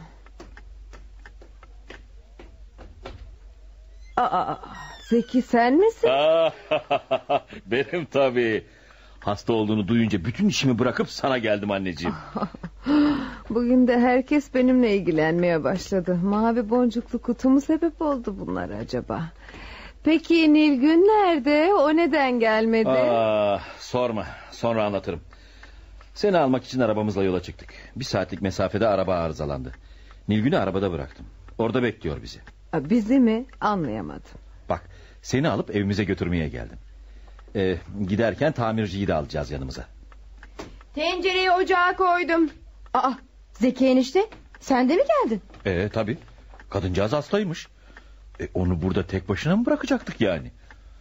F: Zeki sen misin?
E: Benim tabii. Hasta olduğunu duyunca bütün işimi bırakıp sana geldim anneciğim.
F: Bugün de herkes benimle ilgilenmeye başladı. Mavi boncuklu kutu mu sebep oldu bunlar acaba? Peki Nilgün nerede? O neden gelmedi?
E: Sorma, sonra anlatırım. Seni almak için arabamızla yola çıktık. 1 saatlik mesafede araba arızalandı. Nilgün'ü arabada bıraktım. Orada bekliyor bizi.
F: Bizi mi? Anlayamadım.
E: Bak, seni alıp evimize götürmeye geldim. Giderken tamirciyi de alacağız yanımıza.
A: Tencereyi ocağa koydum. Zeki enişte, sen de mi geldin?
E: Tabii. Kadıncağız hastaymış. Onu burada tek başına mı bırakacaktık yani?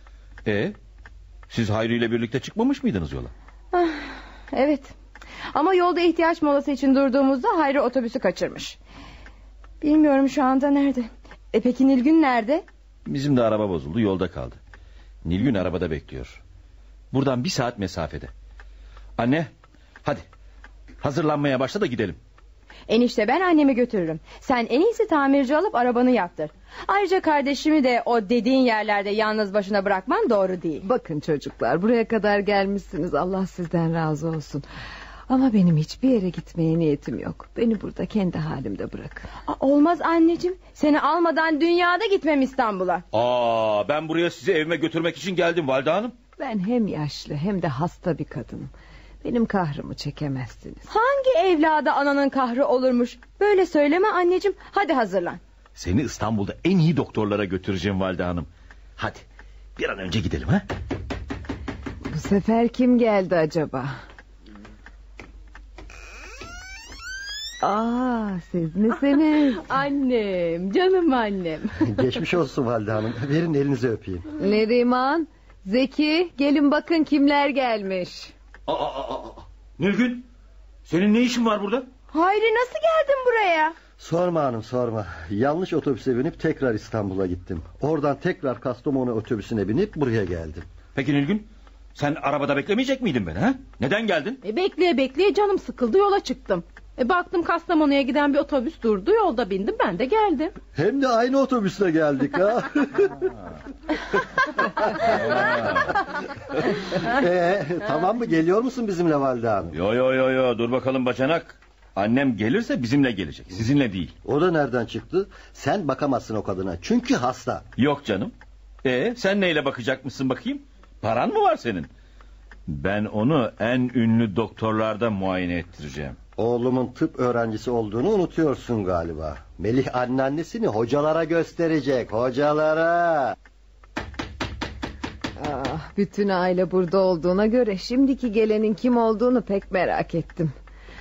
E: Siz Hayri ile birlikte çıkmamış mıydınız yola?
A: Evet. Ama yolda ihtiyaç molası için durduğumuzda Hayri otobüsü kaçırmış. Bilmiyorum şu anda nerede. Peki Nilgün nerede?
E: Bizim de araba bozuldu, yolda kaldı. Nilgün arabada bekliyor. Buradan 1 saat mesafede. Anne, hadi hazırlanmaya başla da gidelim.
A: Enişte, ben annemi götürürüm. Sen en iyisi tamirci alıp arabanı yaptır. Ayrıca kardeşimi de o dediğin yerlerde yalnız başına bırakman doğru değil.
F: Bakın çocuklar, buraya kadar gelmişsiniz. Allah sizden razı olsun. Ama benim hiçbir yere gitmeye niyetim yok. Beni burada kendi halimde bırakın.
A: Olmaz anneciğim. Seni almadan dünyada gitmem İstanbul'a.
E: Ben buraya sizi evime götürmek için geldim Valide Hanım.
F: Ben hem yaşlı hem de hasta bir kadınım. Benim kahrımı çekemezsiniz.
A: Hangi evlada ananın kahrı olurmuş? Böyle söyleme anneciğim. Hadi hazırlan.
E: Seni İstanbul'da en iyi doktorlara götüreceğim Valide Hanım. Hadi bir an önce gidelim ha?
F: Bu sefer kim geldi acaba? Siz misiniz?
H: Annem, canım annem.
G: Geçmiş olsun Valide Hanım. Verin elinizi öpeyim.
F: Neriman, Zeki, gelin bakın kimler gelmiş.
E: Nilgün, senin ne işin var burada?
A: Hayri, nasıl geldin buraya?
G: Sorma hanım, sorma. Yanlış otobüse binip tekrar İstanbul'a gittim. Oradan tekrar Kastamonu otobüsüne binip buraya geldim.
E: Peki Nilgün, sen arabada beklemeyecek miydin beni ha? Neden geldin?
H: Bekleye bekleye canım sıkıldı, yola çıktım. Baktım Kastamonu'ya giden bir otobüs durdu, yolda bindim, ben de geldim.
G: Hem de aynı otobüsle geldik ha. Tamam mı, geliyor musun bizimle Valide Hanım?
E: Yo, dur bakalım bacanak. Annem gelirse bizimle gelecek, sizinle değil.
G: O da nereden çıktı? Sen bakamazsın o kadına, çünkü hasta.
E: Yok canım. Sen neyle bakacakmışsın bakayım? Paran mı var senin? Ben onu en ünlü doktorlarda muayene ettireceğim.
G: Oğlumun tıp öğrencisi olduğunu unutuyorsun galiba. Melih anneannesini hocalara gösterecek, hocalara.
F: Bütün aile burada olduğuna göre şimdiki gelenin kim olduğunu pek merak ettim.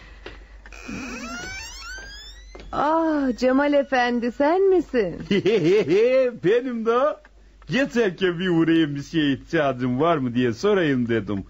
F: Cemal Efendi, sen misin?
K: Benim de. Geçerken bir uğrayayım, bir şeye ihtiyacım var mı diye sorayım dedim.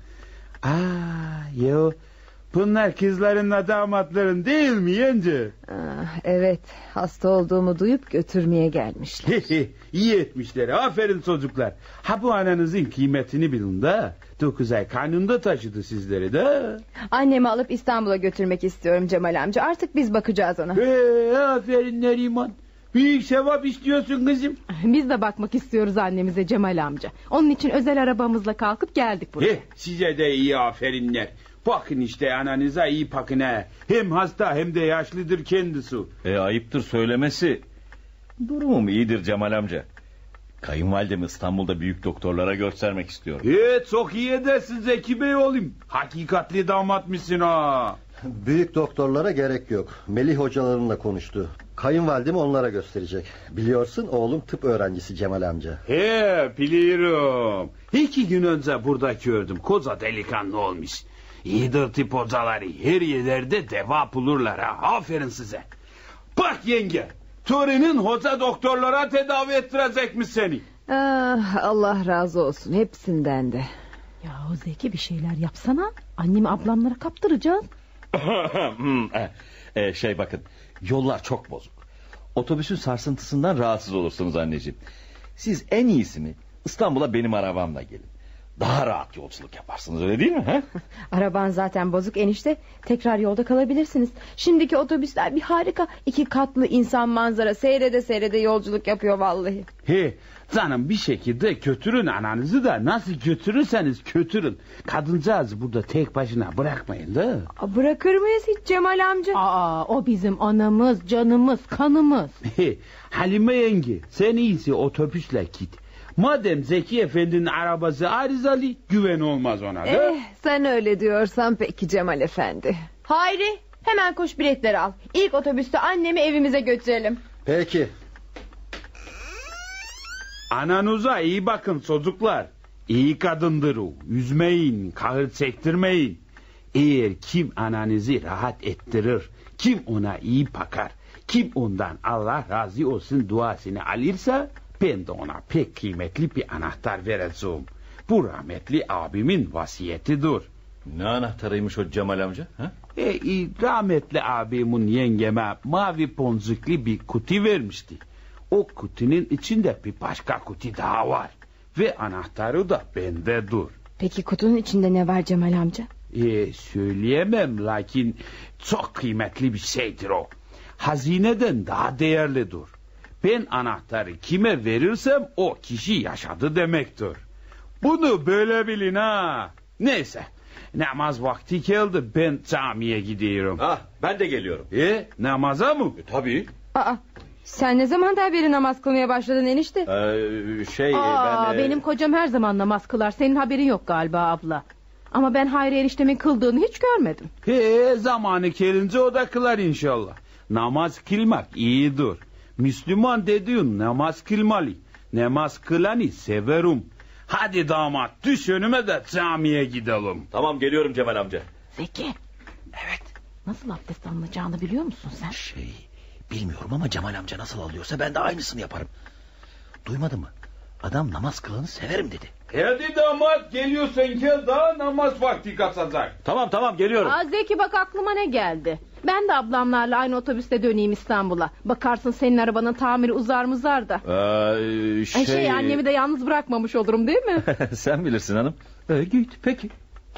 K: Bunlar kızlarınla damatların değil mi yenge?
F: Evet, hasta olduğumu duyup götürmeye gelmişler.
K: İyi etmişler, aferin çocuklar. Bu ananızın kıymetini bilin de. 9 ay karnında taşıdı sizleri de.
A: Annemi alıp İstanbul'a götürmek istiyorum Cemal amca. Artık biz bakacağız ona.
K: Aferin Neriman. Büyük sevap istiyorsun kızım.
H: Biz de bakmak istiyoruz annemize Cemal amca. Onun için özel arabamızla kalkıp geldik buraya.
K: Size de iyi aferinler. Bakın işte, ananıza iyi bakın ha. Hem hasta hem de yaşlıdır kendisi.
E: Ayıptır söylemesi. Durumum iyidir Cemal amca. Kayınvalidemi İstanbul'da büyük doktorlara göstermek istiyorum.
K: Çok iyi edersin Zeki Bey oğlum. Hakikatli damatmışsın ha.
G: Büyük doktorlara gerek yok. Melih hocalarımla konuştu. Kayınvalidemi onlara gösterecek. Biliyorsun, oğlum tıp öğrencisi Cemal amca.
K: Biliyorum. 2 gün önce burada gördüm. Koca delikanlı olmuş. İyidir tıp hocaları. Her yerlerde deva bulurlar ha. Aferin size. Bak yenge, torunun hoca doktorlara tedavi ettirecekmiş seni.
F: Allah razı olsun hepsinden de.
H: Ya Zeki bir şeyler yapsana. Annemi ablamlara kaptıracağız.
E: Bakın, yollar çok bozuk. Otobüsün sarsıntısından rahatsız olursunuz anneciğim. Siz en iyisi mi İstanbul'a benim arabamla gelin. Daha rahat yolculuk yaparsınız, öyle değil mi? He?
A: Araban zaten bozuk enişte. Tekrar yolda kalabilirsiniz. Şimdiki otobüsler bir harika. 2 katlı insan manzara seyrede seyrede yolculuk yapıyor vallahi.
K: He canım, bir şekilde götürün ananızı da, nasıl götürürseniz götürün. Kadıncağızı burada tek başına bırakmayın da.
A: Bırakır mıyız hiç Cemal amca?
H: O bizim anamız, canımız, kanımız.
K: Halime yenge, sen iyisi otobüsle git. Madem Zeki Efendi'nin arabası arızalı, güven olmaz ona da.
F: Sen öyle diyorsan peki Cemal Efendi.
A: Hayri, hemen koş biletleri al. İlk otobüste annemi evimize götürelim.
G: Peki.
K: Ananıza iyi bakın çocuklar. İyi kadındır o. Üzmeyin, kahır çektirmeyin. Eğer kim ananızı rahat ettirir, kim ona iyi bakar, kim ondan Allah razı olsun duasını alırsa, ben de ona pek kıymetli bir anahtar vereceğim. Bu rahmetli abimin vasiyetidir.
E: Ne anahtarıymış o Cemal amca? Ha?
K: Rahmetli abimin yengeme mavi boncuklu bir kutu vermişti. O kutunun içinde bir başka kutu daha var. Ve anahtarı da bendedir.
A: Peki kutunun içinde ne var Cemal amca?
K: Söyleyemem, lakin çok kıymetli bir şeydir o. Hazineden daha değerlidir. Ben anahtarı kime verirsem o kişi yaşadı demektir. Bunu böyle bilin ha. Neyse, namaz vakti geldi, ben camiye gidiyorum.
E: Ben de geliyorum.
K: Namaza mı?
E: Tabii.
A: Sen ne zamandan beri namaz kılmaya başladın enişte?
H: Benim kocam her zaman namaz kılar. Senin haberin yok galiba abla. Ama ben Hayri eniştemin kıldığını hiç görmedim.
K: Zamanı gelince o da kılar inşallah. Namaz kılmak iyidir. Müslüman dediğin namaz kılmalı. Namaz kılanı severim. Hadi damat, düş önüme de camiye gidelim.
E: Tamam, geliyorum Cemal amca.
H: Zeki. Evet. Nasıl abdest alınacağını biliyor musun sen?
G: Bilmiyorum ama Cemal amca nasıl alıyorsa ben de aynısını yaparım. Duymadın mı? Adam namaz kılanı severim dedi.
K: Hadi damat, geliyorsan gel, daha namaz vakti kaçacak.
E: Tamam geliyorum.
H: Zeki bak aklıma ne geldi. Ben de ablamlarla aynı otobüste döneyim İstanbul'a. Bakarsın senin arabanın tamiri uzar da. Annemi de yalnız bırakmamış olurum değil mi?
E: Sen bilirsin hanım. Git peki.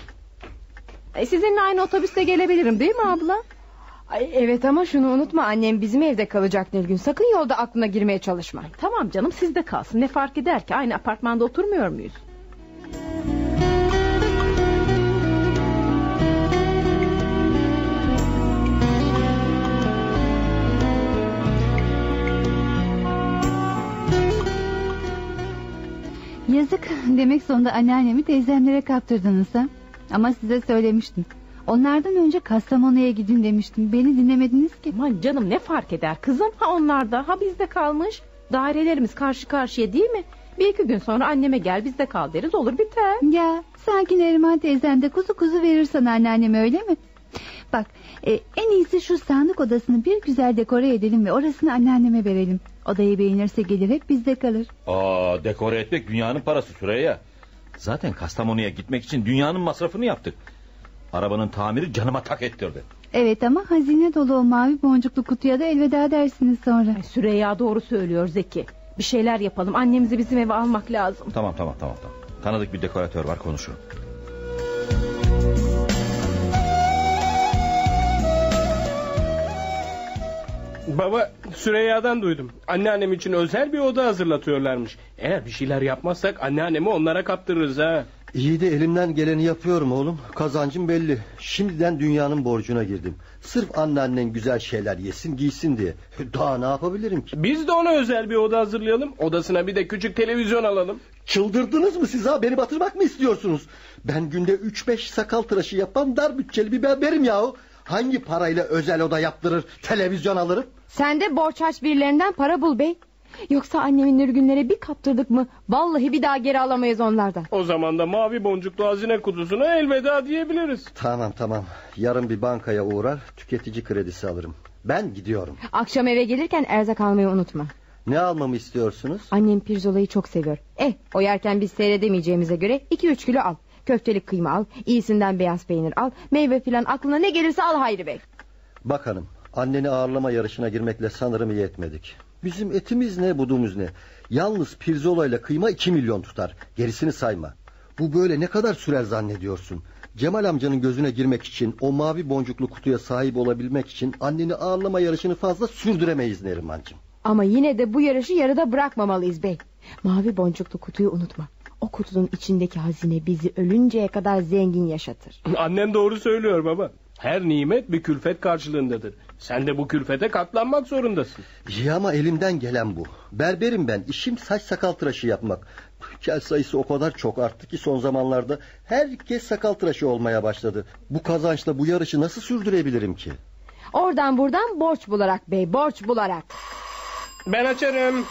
H: Sizinle aynı otobüste gelebilirim değil mi abla?
A: Evet ama şunu unutma, annem bizim evde kalacak Nilgün. Sakın yolda aklına girmeye çalışma.
H: Tamam canım, sizde kalsın, ne fark eder ki, aynı apartmanda oturmuyor muyuz?
J: Yazık, demek sonunda anneannemi teyzemlere kaptırdınız ha. Ama size söylemiştim. Onlardan önce Kastamonu'ya gidin demiştim. Beni dinlemediniz ki.
H: Aman canım, ne fark eder kızım? Ha onlarda, ha bizde kalmış. Dairelerimiz karşı karşıya değil mi? 1-2 gün sonra anneme gel bizde kal deriz, olur biter.
J: Ya sanki Neriman teyzem de kuzu kuzu verir sana anneanneme, öyle mi? Bak en iyisi şu sandık odasını bir güzel dekore edelim ve orasını anneanneme verelim. Odayı beğenirse gelir hep bizde kalır.
E: Dekore etmek dünyanın parası Süreyya. Zaten Kastamonu'ya gitmek için dünyanın masrafını yaptık. Arabanın tamiri canıma tak ettirdi.
J: Evet ama hazine dolu o mavi boncuklu kutuya da elveda dersiniz sonra.
H: Süreyya doğru söylüyor Zeki. Bir şeyler yapalım, annemizi bizim eve almak lazım.
E: Tamam. Tanıdık bir dekoratör var, konuşurum.
I: Baba, Süreyya'dan duydum. Anneannem için özel bir oda hazırlatıyorlarmış. Eğer bir şeyler yapmazsak anneannemi onlara kaptırırız ha.
G: İyi de elimden geleni yapıyorum oğlum. Kazancım belli. Şimdiden dünyanın borcuna girdim. Sırf anneannen güzel şeyler yesin giysin diye. Daha ne yapabilirim ki?
I: Biz de ona özel bir oda hazırlayalım. Odasına bir de küçük televizyon alalım.
G: Çıldırdınız mı siz ha? Beni batırmak mı istiyorsunuz? Ben günde 3-5 sakal tıraşı yapan dar bütçeli bir berberim yahu. Hangi parayla özel oda yaptırır, televizyon alırım?
A: Sen de borç harç birilerinden para bul bey. Yoksa annemin Nurgünlere bir kaptırdık mı vallahi bir daha geri alamayız onlardan.
I: O zaman da mavi boncuklu hazine kutusuna elveda diyebiliriz.
G: Tamam. Yarın bir bankaya uğrar, tüketici kredisi alırım. Ben gidiyorum.
A: Akşam eve gelirken erzak almayı unutma.
G: Ne almamı istiyorsunuz?
A: Annem pirzolayı çok seviyor. O yerken biz seyredemeyeceğimize göre 2-3 kilo al. Köftelik kıyma al, iyisinden beyaz peynir al, meyve filan aklına ne gelirse al Hayri Bey.
G: Bak hanım, anneni ağırlama yarışına girmekle sanırım iyi etmedik. Bizim etimiz ne, budumuz ne? Yalnız pirzola ile kıyma 2 milyon tutar. Gerisini sayma. Bu böyle ne kadar sürer zannediyorsun? Cemal amcanın gözüne girmek için, o mavi boncuklu kutuya sahip olabilmek için anneni ağırlama yarışını fazla sürdüremeyiz Nerimancığım.
A: Ama yine de bu yarışı yarıda bırakmamalıyız bey. Mavi boncuklu kutuyu unutma. O kutunun içindeki hazine bizi ölünceye kadar zengin yaşatır.
I: Annem doğru söylüyor baba. Her nimet bir külfet karşılığındadır. Sen de bu külfete katlanmak zorundasın.
G: Ya ama elimden gelen bu. Berberim ben. İşim saç sakal tıraşı yapmak. Kel sayısı o kadar çok arttı ki son zamanlarda herkes sakal tıraşı olmaya başladı. Bu kazançla bu yarışı nasıl sürdürebilirim ki?
A: Oradan buradan borç bularak bey, borç bularak.
I: Ben açarım.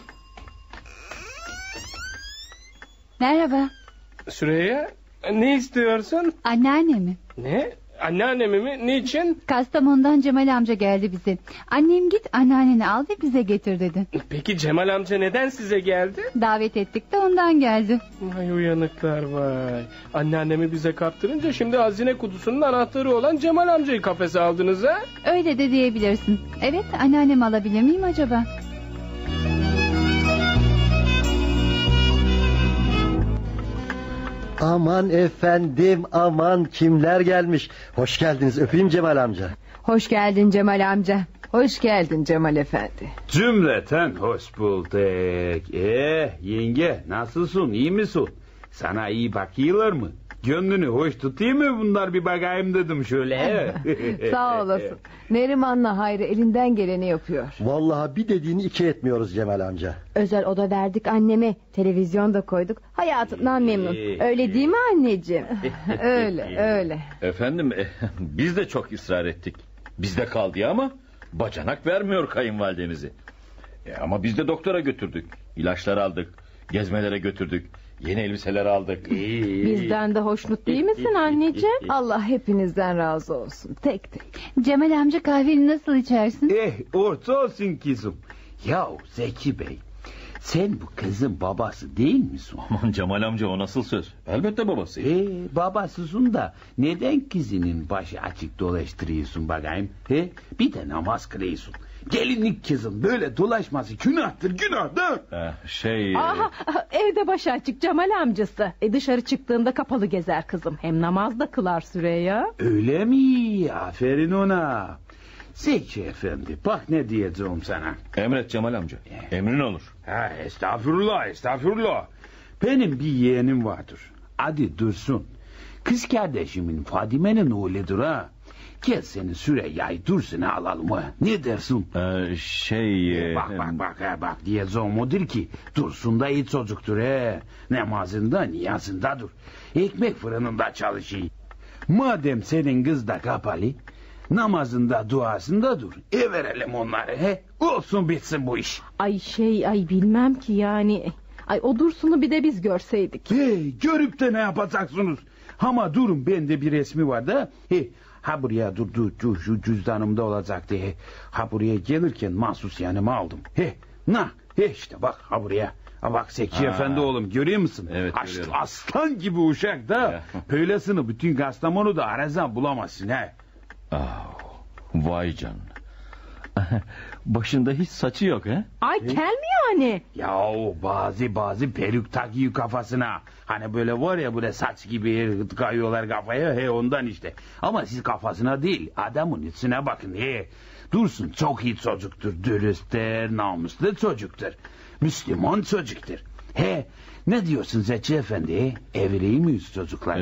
J: Merhaba.
I: Süreyya, ne istiyorsun?
J: Anneannemi.
I: Ne? Anneannemi mi? Niçin?
J: Kastamonu'dan Cemal amca geldi bize. Annem git anneanneni al ve bize getir dedi.
I: Peki Cemal amca neden size geldi?
J: Davet ettik de ondan geldi.
I: Vay uyanıklar vay. Anneannemi bize kaptırınca şimdi hazine kutusunun anahtarı olan Cemal amcayı kafese aldınız ha?
J: Öyle de diyebilirsin. Evet, anneannemi alabilir miyim acaba?
G: Aman efendim, aman kimler gelmiş. Hoş geldiniz, öpeyim Cemal amca.
A: Hoş geldin Cemal amca.
F: Hoş geldin Cemal Efendi.
K: Cümleten hoş bulduk. Yenge nasılsın, iyi misin? Sana iyi bakıyorlar mı? Gönlünü hoş tutayım mı bunlar, bir bakayım dedim şöyle.
F: Sağ olasın. Neriman'la Hayri elinden geleni yapıyor.
G: Vallahi bir dediğini iki etmiyoruz Cemal amca.
A: Özel oda verdik anneme, televizyon da koyduk. Hayatından memnun. Öyle değil mi anneciğim?
F: Öyle.
E: Efendim biz de çok ısrar ettik. Bizde kal diye ama bacanak vermiyor kayınvalidenizi. Ama biz de doktora götürdük. İlaçlar aldık. Gezmelere götürdük. Yeni elbiseler aldık.
H: Bizden de hoşnut değil misin anneciğim?
F: Allah hepinizden razı olsun. Tek tek.
J: Cemal amca kahveni nasıl içersin?
K: Orta olsun kızım. Yahu Zeki Bey, sen bu kızın babası değil misin?
E: Aman Cemal amca, o nasıl söz? Elbette babası.
K: Babasısın da neden kızının başı açık dolaştırıyorsun bakayım? Bir de namaz kılıyorsun. Gelinlik kızın böyle dolaşması günahtır, günahtır.
H: Aha, evde başı açık Cemal amcası. Dışarı çıktığında kapalı gezer kızım. Hem namaz da kılar Süreyya.
K: Öyle mi? Aferin ona. Zeki efendi, bak ne diyeceğim sana.
E: Emret Cemal amca, emrin olur.
K: Estağfurullah. Benim bir yeğenim vardır. Adı Dursun. Kız kardeşimin Fadime'nin oğludur ha. Gel seni Süreyya'yı Dursun'a alalım ha. Ne dersin? Bak diyeceğim odur ki Dursun da iyi çocuktur he. Namazında niyazındadır. Ekmek fırınında çalışıyor. Madem senin kız da kapalı, namazında duasında dur. Verelim onları he. Olsun bitsin bu iş.
H: Ay bilmem ki yani. O Dursun'u bir de biz görseydik.
K: Görüp de ne yapacaksınız? Ama durun, bende bir resmi var da. Ha buraya dur şu cüzdanımda olacaktı. Ha buraya gelirken mahsus yanıma aldım. İşte bak ha buraya. Bak Zeki Efendi oğlum, görüyor musun?
E: Evet,
K: aslan gibi uşak da. Böylesini bütün Kastamonu'da arasan bulamazsın he.
E: Vay canına. Başında hiç saçı yok he?
H: Ay kel mi yani?
K: Yahu bazı peruk takıyor kafasına. Hani böyle var ya, böyle saç gibi kayıyorlar kafaya, ondan işte. Ama siz kafasına değil, adamın içine bakın Dursun çok iyi çocuktur, dürüsttür, namuslu çocuktur. Müslüman çocuktur. Ne diyorsun Zeki Efendi? Evliyim miyiz çocuklar?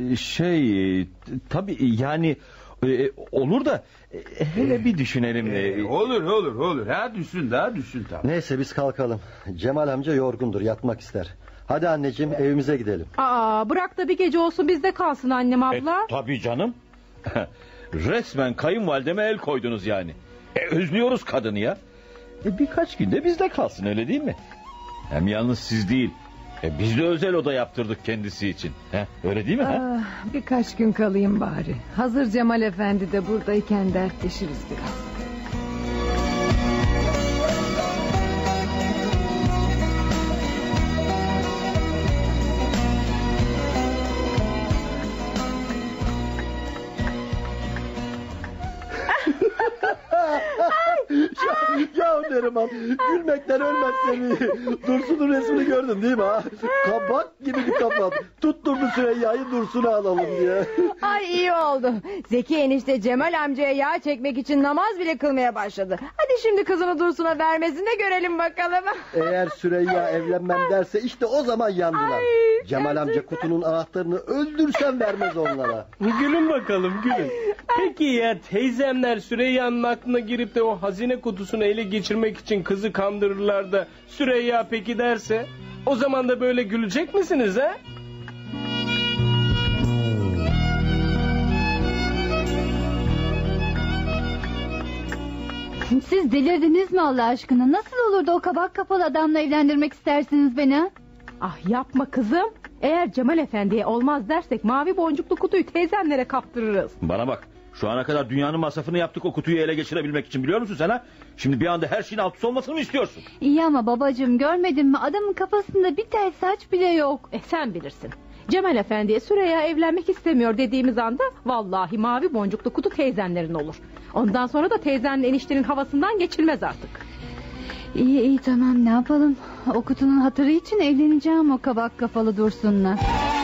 E: Tabii yani olur da hele bir düşünelim.
K: Olur. Düşün tabii.
G: Neyse biz kalkalım. Cemal amca yorgundur, yatmak ister. Hadi anneciğim, evimize gidelim.
H: Bırak da bir gece olsun bizde kalsın annem abla.
E: Tabii canım. Resmen kayınvalideme el koydunuz yani. Özlüyoruz kadını ya. Birkaç günde bizde kalsın, öyle değil mi? Hem yalnız siz değil, biz de özel oda yaptırdık kendisi için. Öyle değil mi?
F: Birkaç gün kalayım bari. Hazır Cemal Efendi de buradayken dertleşiriz biraz.
G: Neriman. Gülmekten ölmezsem. Dursun'un resmini gördün değil mi ha? Kabak gibi bir kapat. Tutturdu Süreyya'yı Dursun'a alalım diye.
A: Ay iyi oldu. Zeki enişte Cemal amcaya yağ çekmek için namaz bile kılmaya başladı. Hadi şimdi kızını Dursun'a vermesini de görelim bakalım.
G: Eğer Süreyya evlenmem derse işte o zaman yandılar. Cemal amca kutunun anahtarını öldürsem vermez onlara.
I: Gülün bakalım gülün. Peki ya teyzemler Süreyya'nın aklına girip de o hazine kutusunu ele geçirmek için kızı kandırırlar da Süreyya peki derse, o zaman da böyle gülecek misiniz ha?
J: Siz delirdiniz mi Allah aşkına? Nasıl olurdu o kabak kafalı adamla evlendirmek istersiniz beni ha?
H: Ah yapma kızım. Eğer Cemal Efendi'ye olmaz dersek mavi boncuklu kutuyu teyzenlere kaptırırız.
E: Bana bak, şu ana kadar dünyanın masrafını yaptık o kutuyu ele geçirebilmek için, biliyor musun sen ha? Şimdi bir anda her şeyin alt üst olmasını mı istiyorsun?
J: İyi ama babacığım, görmedin mi? Adamın kafasında bir tel saç bile yok.
H: Sen bilirsin. Cemal Efendi'ye Süreyya evlenmek istemiyor dediğimiz anda vallahi mavi boncuklu kutu teyzenlerin olur. Ondan sonra da teyzenle eniştenin havasından geçilmez artık.
J: İyi tamam, ne yapalım? O kutunun hatırı için evleneceğim o kabak kafalı Dursun'la.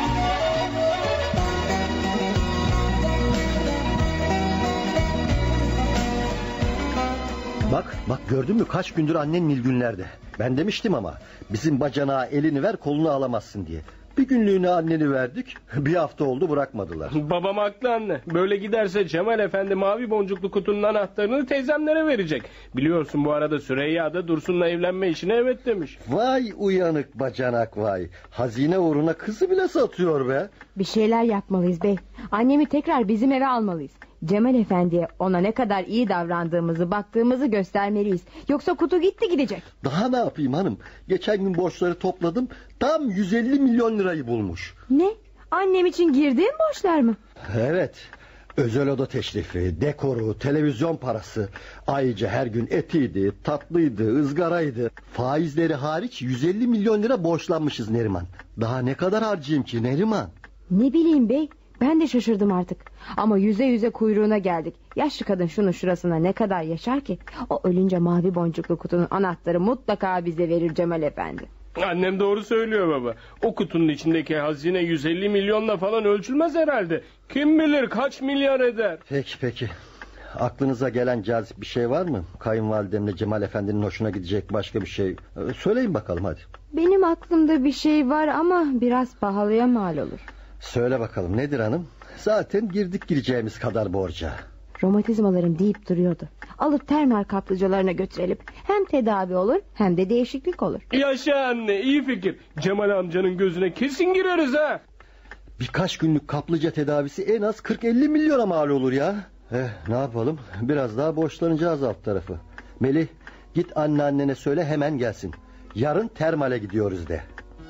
G: Bak gördün mü, kaç gündür annen Nilgünler'de. Ben demiştim ama bizim bacanağa elini ver kolunu alamazsın diye. Bir günlüğüne anneni verdik, bir hafta oldu bırakmadılar.
I: Babam haklı anne. Böyle giderse Cemal Efendi mavi boncuklu kutunun anahtarını teyzemlere verecek. Biliyorsun bu arada Süreyya da Dursun'la evlenme işine evet demiş.
G: Vay uyanık bacanak vay. Hazine uğruna kızı bile satıyor be.
A: Bir şeyler yapmalıyız bey. Annemi tekrar bizim eve almalıyız. Cemal Efendi'ye ona ne kadar iyi davrandığımızı, baktığımızı göstermeliyiz. Yoksa kutu gitti gidecek.
G: Daha ne yapayım hanım? Geçen gün borçları topladım. Tam 150 milyon lirayı bulmuş.
A: Ne? Annem için girdiğin borçlar mı?
G: Evet. Özel oda teşrifi, dekoru, televizyon parası. Ayrıca her gün etiydi, tatlıydı, ızgaraydı. Faizleri hariç 150 milyon lira borçlanmışız Neriman. Daha ne kadar harcayayım ki Neriman?
A: Ne bileyim bey. Ben de şaşırdım artık. Ama yüze yüze kuyruğuna geldik. Yaşlı kadın şunun şurasına ne kadar yaşar ki? O ölünce mavi boncuklu kutunun anahtarı mutlaka bize verir Cemal Efendi.
I: Annem doğru söylüyor baba. O kutunun içindeki hazine 150 milyonla falan ölçülmez herhalde. Kim bilir kaç milyar eder.
G: Peki. Aklınıza gelen cazip bir şey var mı? Kayınvalidemle Cemal Efendi'nin hoşuna gidecek başka bir şey. Söyleyin bakalım hadi.
A: Benim aklımda bir şey var ama biraz pahalıya mal olur.
G: Söyle bakalım nedir hanım? Zaten gireceğimiz kadar borca.
A: Romatizmalarım deyip duruyordu. Alıp termal kaplıcalarına götürelim. Hem tedavi olur hem de değişiklik olur.
I: Yaşa anne, iyi fikir. Cemal amcanın gözüne kesin gireriz ha.
G: Birkaç günlük kaplıca tedavisi en az 40-50 milyona mal olur ya. Ne yapalım? Biraz daha borçlanacağız alt tarafı. Melih, git anneannene söyle hemen gelsin. Yarın termale gidiyoruz de.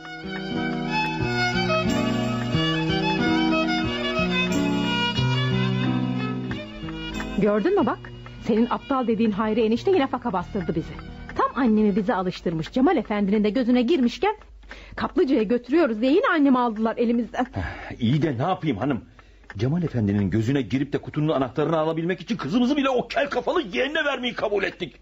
H: Gördün mü bak? Senin aptal dediğin Hayri enişte yine faka bastırdı bizi. Tam annemi bize alıştırmış. Cemal Efendi'nin de gözüne girmişken kaplıcaya götürüyoruz diye yine annemi aldılar elimizden.
E: İyi de ne yapayım hanım? Cemal Efendi'nin gözüne girip de kutunun anahtarını alabilmek için kızımızı bile o kel kafalı yeğenine vermeyi kabul ettik.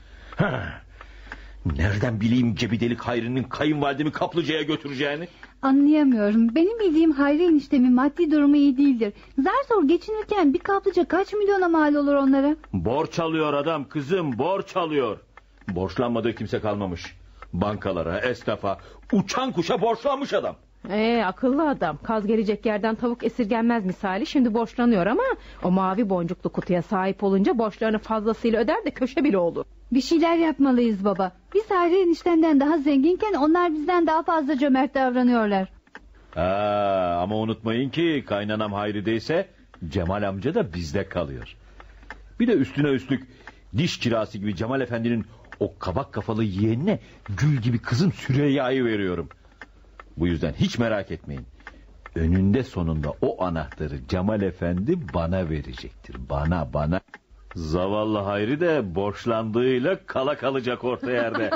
E: Nereden bileyim cebidelik Hayri'nin kayınvalidemi kaplıcaya götüreceğini?
J: Anlayamıyorum. Benim bildiğim Hayri eniştemin maddi durumu iyi değildir. Zar zor geçinirken bir kaplıca kaç milyona mal olur onlara?
E: Borç alıyor adam kızım, borç alıyor. Borçlanmadığı kimse kalmamış. Bankalara, esnafa, uçan kuşa borçlanmış adam.
H: Akıllı adam. Kaz gelecek yerden tavuk esirgenmez misali. Şimdi borçlanıyor ama o mavi boncuklu kutuya sahip olunca borçlarını fazlasıyla öder de köşe bile olur.
J: Bir şeyler yapmalıyız baba. Biz Hayri eniştemden daha zenginken onlar bizden daha fazla cömert davranıyorlar.
E: Ama unutmayın ki kaynanam Hayri'deyse Cemal amca da bizde kalıyor. Bir de üstüne üstlük diş kirası gibi Cemal Efendi'nin o kabak kafalı yeğenine gül gibi kızım Süreyya'yı veriyorum. Bu yüzden hiç merak etmeyin. Önünde sonunda o anahtarı Cemal Efendi bana verecektir. Bana. Zavallı Hayri de borçlandığıyla kala kalacak orta yerde.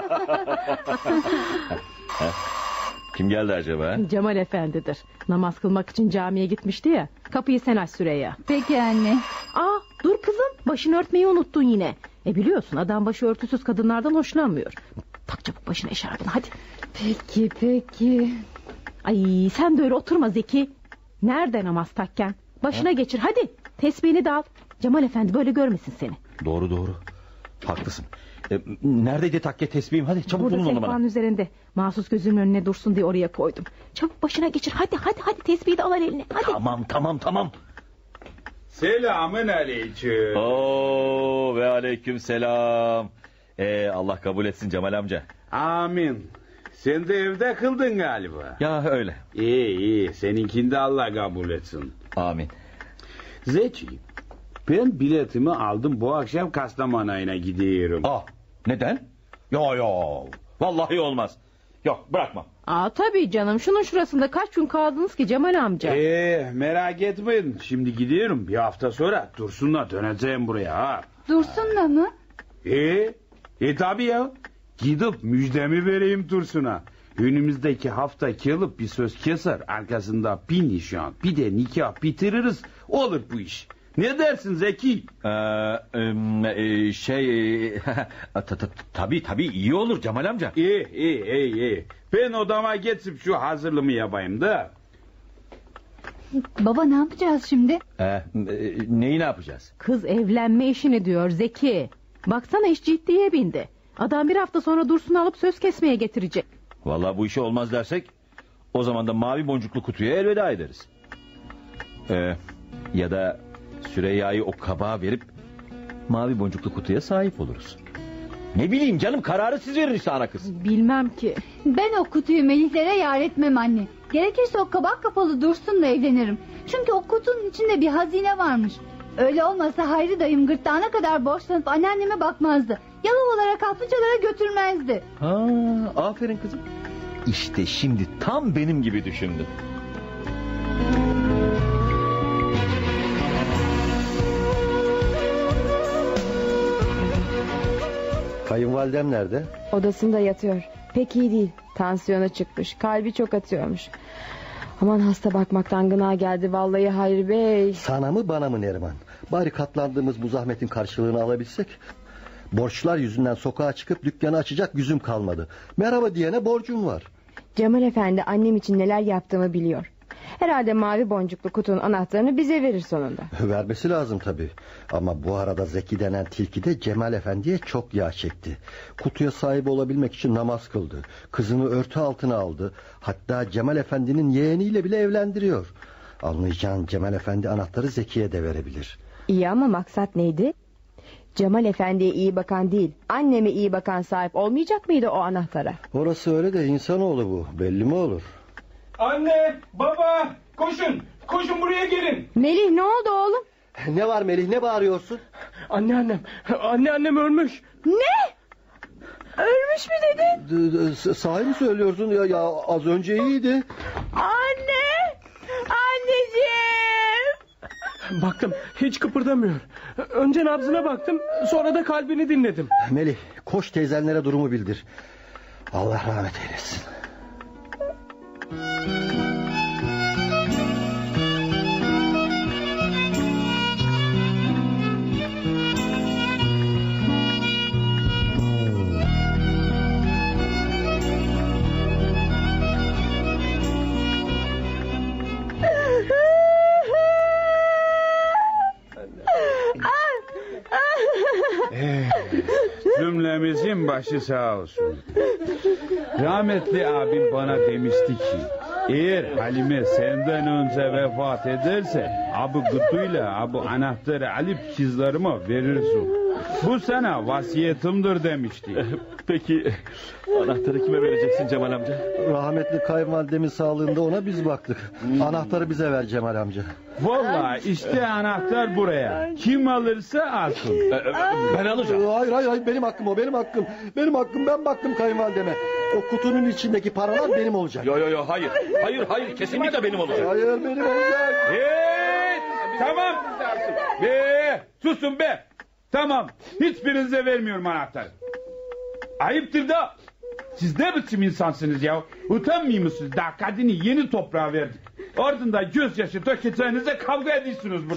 E: Kim geldi acaba?
H: Cemal Efendi'dir. Namaz kılmak için camiye gitmişti ya. Kapıyı sen aç Süreyya.
J: Peki anne.
H: Dur kızım, başını örtmeyi unuttun yine. Biliyorsun adam başı örtüsüz kadınlardan hoşlanmıyor. Tak çabuk başına eşarbını hadi.
A: Peki.
H: Ay sen de öyle oturma Zeki. Nerede namaz takken? Başına geçir hadi. Tesbihini de al. Cemal Efendi böyle görmesin seni.
E: Doğru. Haklısın. Neredeydi takke tesbihim? Hadi çabuk bulun onu bana.
H: Burada sehpanın üzerinde. Mahsus gözümün önüne dursun diye oraya koydum. Çabuk başına geçir. Hadi tesbihi de al eline. Hadi.
E: Tamam.
K: Selamün aleyküm.
E: Oo ve aleyküm selam. Allah kabul etsin Cemal amca.
K: Amin. Sen de evde kıldın galiba.
E: Ya öyle.
K: İyi. Seninkini de Allah kabul etsin.
E: Amin.
K: Zeki, ben biletimi aldım, bu akşam Kastamonu'ya gidiyorum.
E: Neden? Yo. Vallahi olmaz. Yok bırakmam.
H: Tabii canım, şunun şurasında kaç gün kaldınız ki Cemal amca?
K: Merak etmeyin, şimdi gidiyorum, bir hafta sonra Dursun'la döneceğim buraya. Ha.
J: Dursun'la mı?
K: Tabii ya. Gidip müjdemi vereyim Dursun'a. Önümüzdeki hafta gelip bir söz keser, arkasında bir nişan, bir de nikah bitiririz, olur bu iş. Ne dersin Zeki?
E: Tabii iyi olur Cemal amca.
K: İyi. Ben odama geçip şu hazırlığımı yapayım da.
J: Baba ne yapacağız şimdi?
E: Neyi ne yapacağız?
H: Kız evlenme işini diyor Zeki. Baksana iş ciddiye bindi. Adam bir hafta sonra Dursun'u alıp söz kesmeye getirecek.
E: Vallahi bu işe olmaz dersek o zaman da mavi boncuklu kutuya elveda ederiz. Ya da Süreyya'yı o kabağa verip mavi boncuklu kutuya sahip oluruz. Ne bileyim canım, kararı siz verin işte ana kız.
H: Bilmem ki.
J: Ben o kutuyu Melihlere yar etmem anne. Gerekirse o kabak kapalı Dursun'la evlenirim. Çünkü o kutunun içinde bir hazine varmış. Öyle olmasa Hayri dayım gırtlağına kadar borçlanıp anneanneme bakmazdı. Yalan olarak kaplıcalara götürmezdi.
E: Aferin kızım. İşte şimdi tam benim gibi düşündün.
G: Kayınvalidem nerede?
A: Odasında yatıyor. Pek iyi değil. Tansiyona çıkmış. Kalbi çok atıyormuş. Aman hasta bakmaktan gına geldi vallahi Hayri Bey.
G: Sana mı bana mı Neriman? Bari katlandığımız bu zahmetin karşılığını alabilsek. Borçlar yüzünden sokağa çıkıp dükkanı açacak yüzüm kalmadı. Merhaba diyene borcum var.
A: Cemal Efendi annem için neler yaptığımı biliyor. Herhalde mavi boncuklu kutunun anahtarını bize verir sonunda.
G: Vermesi lazım tabii. Ama bu arada Zeki denen tilki de Cemal Efendi'ye çok yağ çekti. Kutuya sahip olabilmek için namaz kıldı. Kızını örtü altına aldı. Hatta Cemal Efendi'nin yeğeniyle bile evlendiriyor. Anlayacağın Cemal Efendi anahtarı Zeki'ye de verebilir.
A: İyi ama maksat neydi? Cemal Efendi'ye iyi bakan değil, anneme iyi bakan sahip olmayacak mıydı o anahtara?
G: Orası öyle de insanoğlu bu, belli mi olur?
K: Anne, baba, koşun buraya gelin.
A: Melih ne oldu oğlum?
G: Ne var Melih, ne bağırıyorsun?
I: Anneannem ölmüş.
A: Ne? Ölmüş mü dedin?
G: Sahi mi söylüyorsun ya az önce iyiydi.
A: Anneciğim.
I: Baktım hiç kıpırdamıyor. Önce nabzına baktım, sonra da kalbini dinledim.
G: Melih koş teyzenlere durumu bildir. Allah rahmet eylesin.
K: Cümlemizin başı sağ olsun. Rahmetli abim bana demişti ki, eğer Halime senden önce vefat ederse bu kutuyla bu anahtarı alıp kızlarıma verirsin. Bu sana vasiyetimdir demişti.
E: Peki anahtarı kime vereceksin Cemal amca?
G: Rahmetli kayınvalidemin sağlığında ona biz baktık. Anahtarı bize ver Cemal amca.
K: Vallahi işte anahtar buraya. Kim alırsa alsın.
E: Ben alacağım.
G: Hayır benim hakkım o, benim hakkım. Benim hakkım, ben baktım kayınvalideme. O kutunun içindeki paralar benim olacak.
E: Yo hayır kesinlikle benim olacak.
G: Hayır benim olacak.
K: Tamam. Susun be. Tamam. Hiçbirinize vermiyorum anahtarı. Ayıptır da. Siz ne biçim insansınız ya? Utanmıyor musunuz? Daha kadını yeni toprağa verdik. Ardından gözyaşı dökeceğinize kavga ediyorsunuz burada.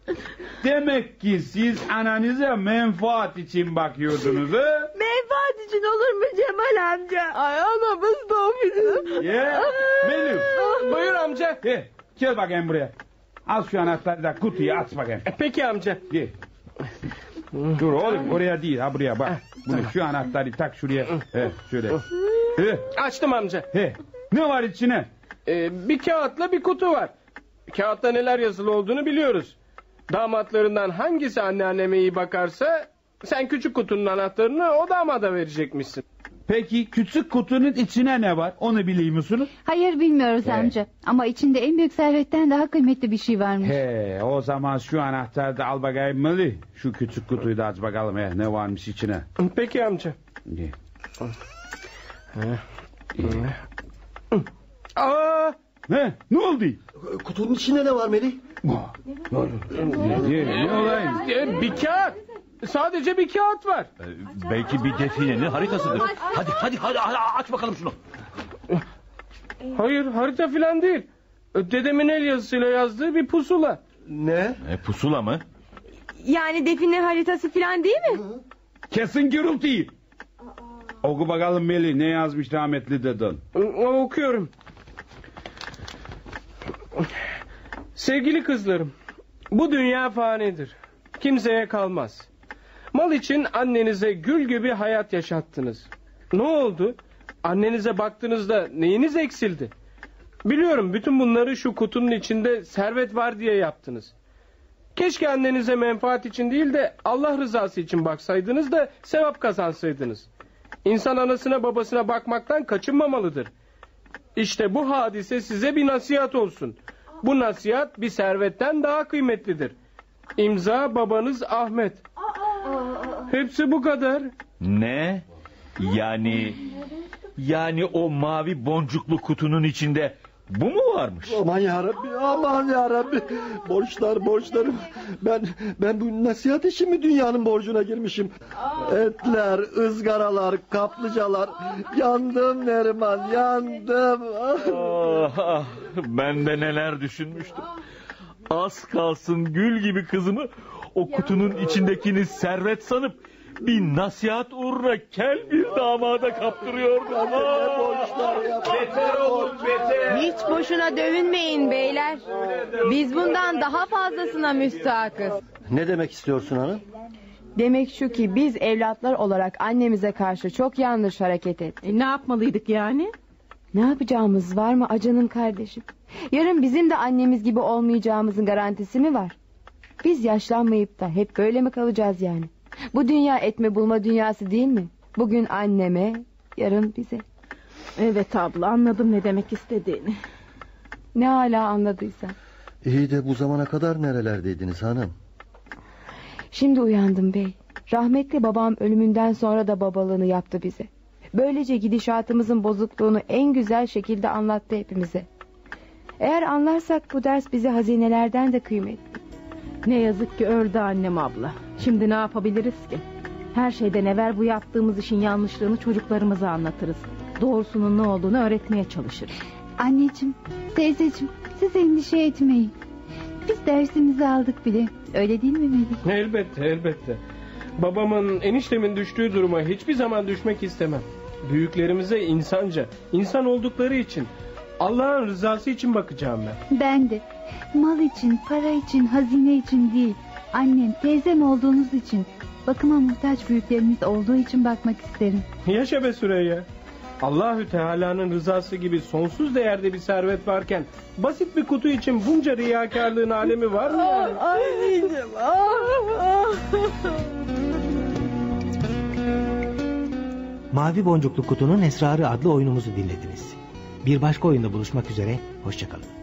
K: Demek ki siz ananıza menfaat için bakıyordunuz ha?
F: Menfaat için olur mu Cemal amca? Ay anamız doğmuştu.
K: Ya Melih.
I: Buyur amca.
K: Gel bakayım buraya. Al şu anahtarı da kutuyu aç bakayım.
I: Peki amca.
K: Gel. Dur oğlum oraya değil ha buraya bak. Bunu şu anahtarı tak şuraya. Şöyle.
I: Açtım amca.
K: Ne var içine?
I: Bir kağıtla bir kutu var. Kağıtta neler yazılı olduğunu biliyoruz. Damatlarından hangisi anneanneme iyi bakarsa sen küçük kutunun anahtarını o damada verecekmişsin.
K: Peki küçük kutunun içine ne var? Onu biliyor musunuz?
J: Hayır bilmiyoruz amca. Ama içinde en büyük servetten daha kıymetli bir şey varmış.
K: O zaman şu anahtarı da al bakayım Melih. Şu küçük kutuyu da aç bakalım ne varmış içine.
I: Peki amca.
K: Aa! Ne oldu?
G: Kutunun içinde ne var Melih?
K: Ne olayım?
I: Bir kağıt. Sadece bir kağıt var.
E: Belki bir definenin haritasıdır. Hadi aç bakalım şunu.
I: Hayır harita filan değil. Dedemin el yazısıyla yazdığı bir pusula.
G: Ne?
E: Pusula mı?
A: Yani define haritası falan değil mi?
K: Kesin gürültü. Oku bakalım Melih ne yazmış rahmetli deden.
I: Okuyorum. Sevgili kızlarım, bu dünya fanidir. Kimseye kalmaz. Mal için annenize gül gibi hayat yaşattınız. Ne oldu? Annenize baktığınızda neyiniz eksildi? Biliyorum bütün bunları şu kutunun içinde servet var diye yaptınız. Keşke annenize menfaat için değil de Allah rızası için baksaydınız da sevap kazansaydınız. İnsan anasına babasına bakmaktan kaçınmamalıdır. İşte bu hadise size bir nasihat olsun. Bu nasihat bir servetten daha kıymetlidir. İmza babanız Ahmet. Hepsi bu kadar.
E: Ne? Yani o mavi boncuklu kutunun içinde bu mu varmış?
G: Aman yarabbi. Borçlarım. Ben bu nasihat için mi dünyanın borcuna girmişim? Etler, ızgaralar, kaplıcalar. Yandım Neriman, yandım.
E: Ben de neler düşünmüştüm. Az kalsın gül gibi kızımı o kutunun içindekini servet sanıp bir nasihat uğruna kel bir damada kaptırıyordum.
K: Beter olur beter.
A: Hiç boşuna dövünmeyin beyler. Biz bundan daha fazlasına müstahakız.
G: Ne demek istiyorsun hanım?
A: Demek şu ki biz evlatlar olarak annemize karşı çok yanlış hareket ettik.
H: Ne yapmalıydık yani?
A: Ne yapacağımız var mı canım kardeşim? Yarın bizim de annemiz gibi olmayacağımızın garantisi mi var? Biz yaşlanmayıp da hep böyle mi kalacağız yani? Bu dünya etme bulma dünyası değil mi? Bugün anneme, yarın bize.
H: Evet abla, anladım ne demek istediğini.
A: Ne hala anladıysan.
G: İyi de bu zamana kadar nerelerdeydiniz hanım?
A: Şimdi uyandım bey. Rahmetli babam ölümünden sonra da babalığını yaptı bize. Böylece gidişatımızın bozukluğunu en güzel şekilde anlattı hepimize. Eğer anlarsak bu ders bize hazinelerden de kıymetli.
H: Ne yazık ki öldü annem abla. Şimdi ne yapabiliriz ki? Her şeyden evvel bu yaptığımız işin yanlışlığını çocuklarımıza anlatırız. Doğrusunun ne olduğunu öğretmeye çalışırız.
J: Anneciğim, teyzeciğim, siz endişe etmeyin. Biz dersimizi aldık bile. Öyle değil mi Melih?
I: Elbette. Babamın, eniştemin düştüğü duruma hiçbir zaman düşmek istemem. Büyüklerimize insanca, insan oldukları için, Allah'ın rızası için bakacağım ben.
J: Ben de. Mal için, para için, hazine için değil. Annem, teyzem olduğunuz için, bakıma muhtaç büyüklerimiz olduğu için bakmak isterim.
I: Yaşa be Süreyya. Allahü Teala'nın rızası gibi sonsuz değerde bir servet varken basit bir kutu için bunca riyakarlığın alemi var mı yani?
F: Anneciğim.
B: Mavi Boncuklu Kutunun Esrarı adlı oyunumuzu dinlediniz. Bir başka oyunda buluşmak üzere, hoşçakalın.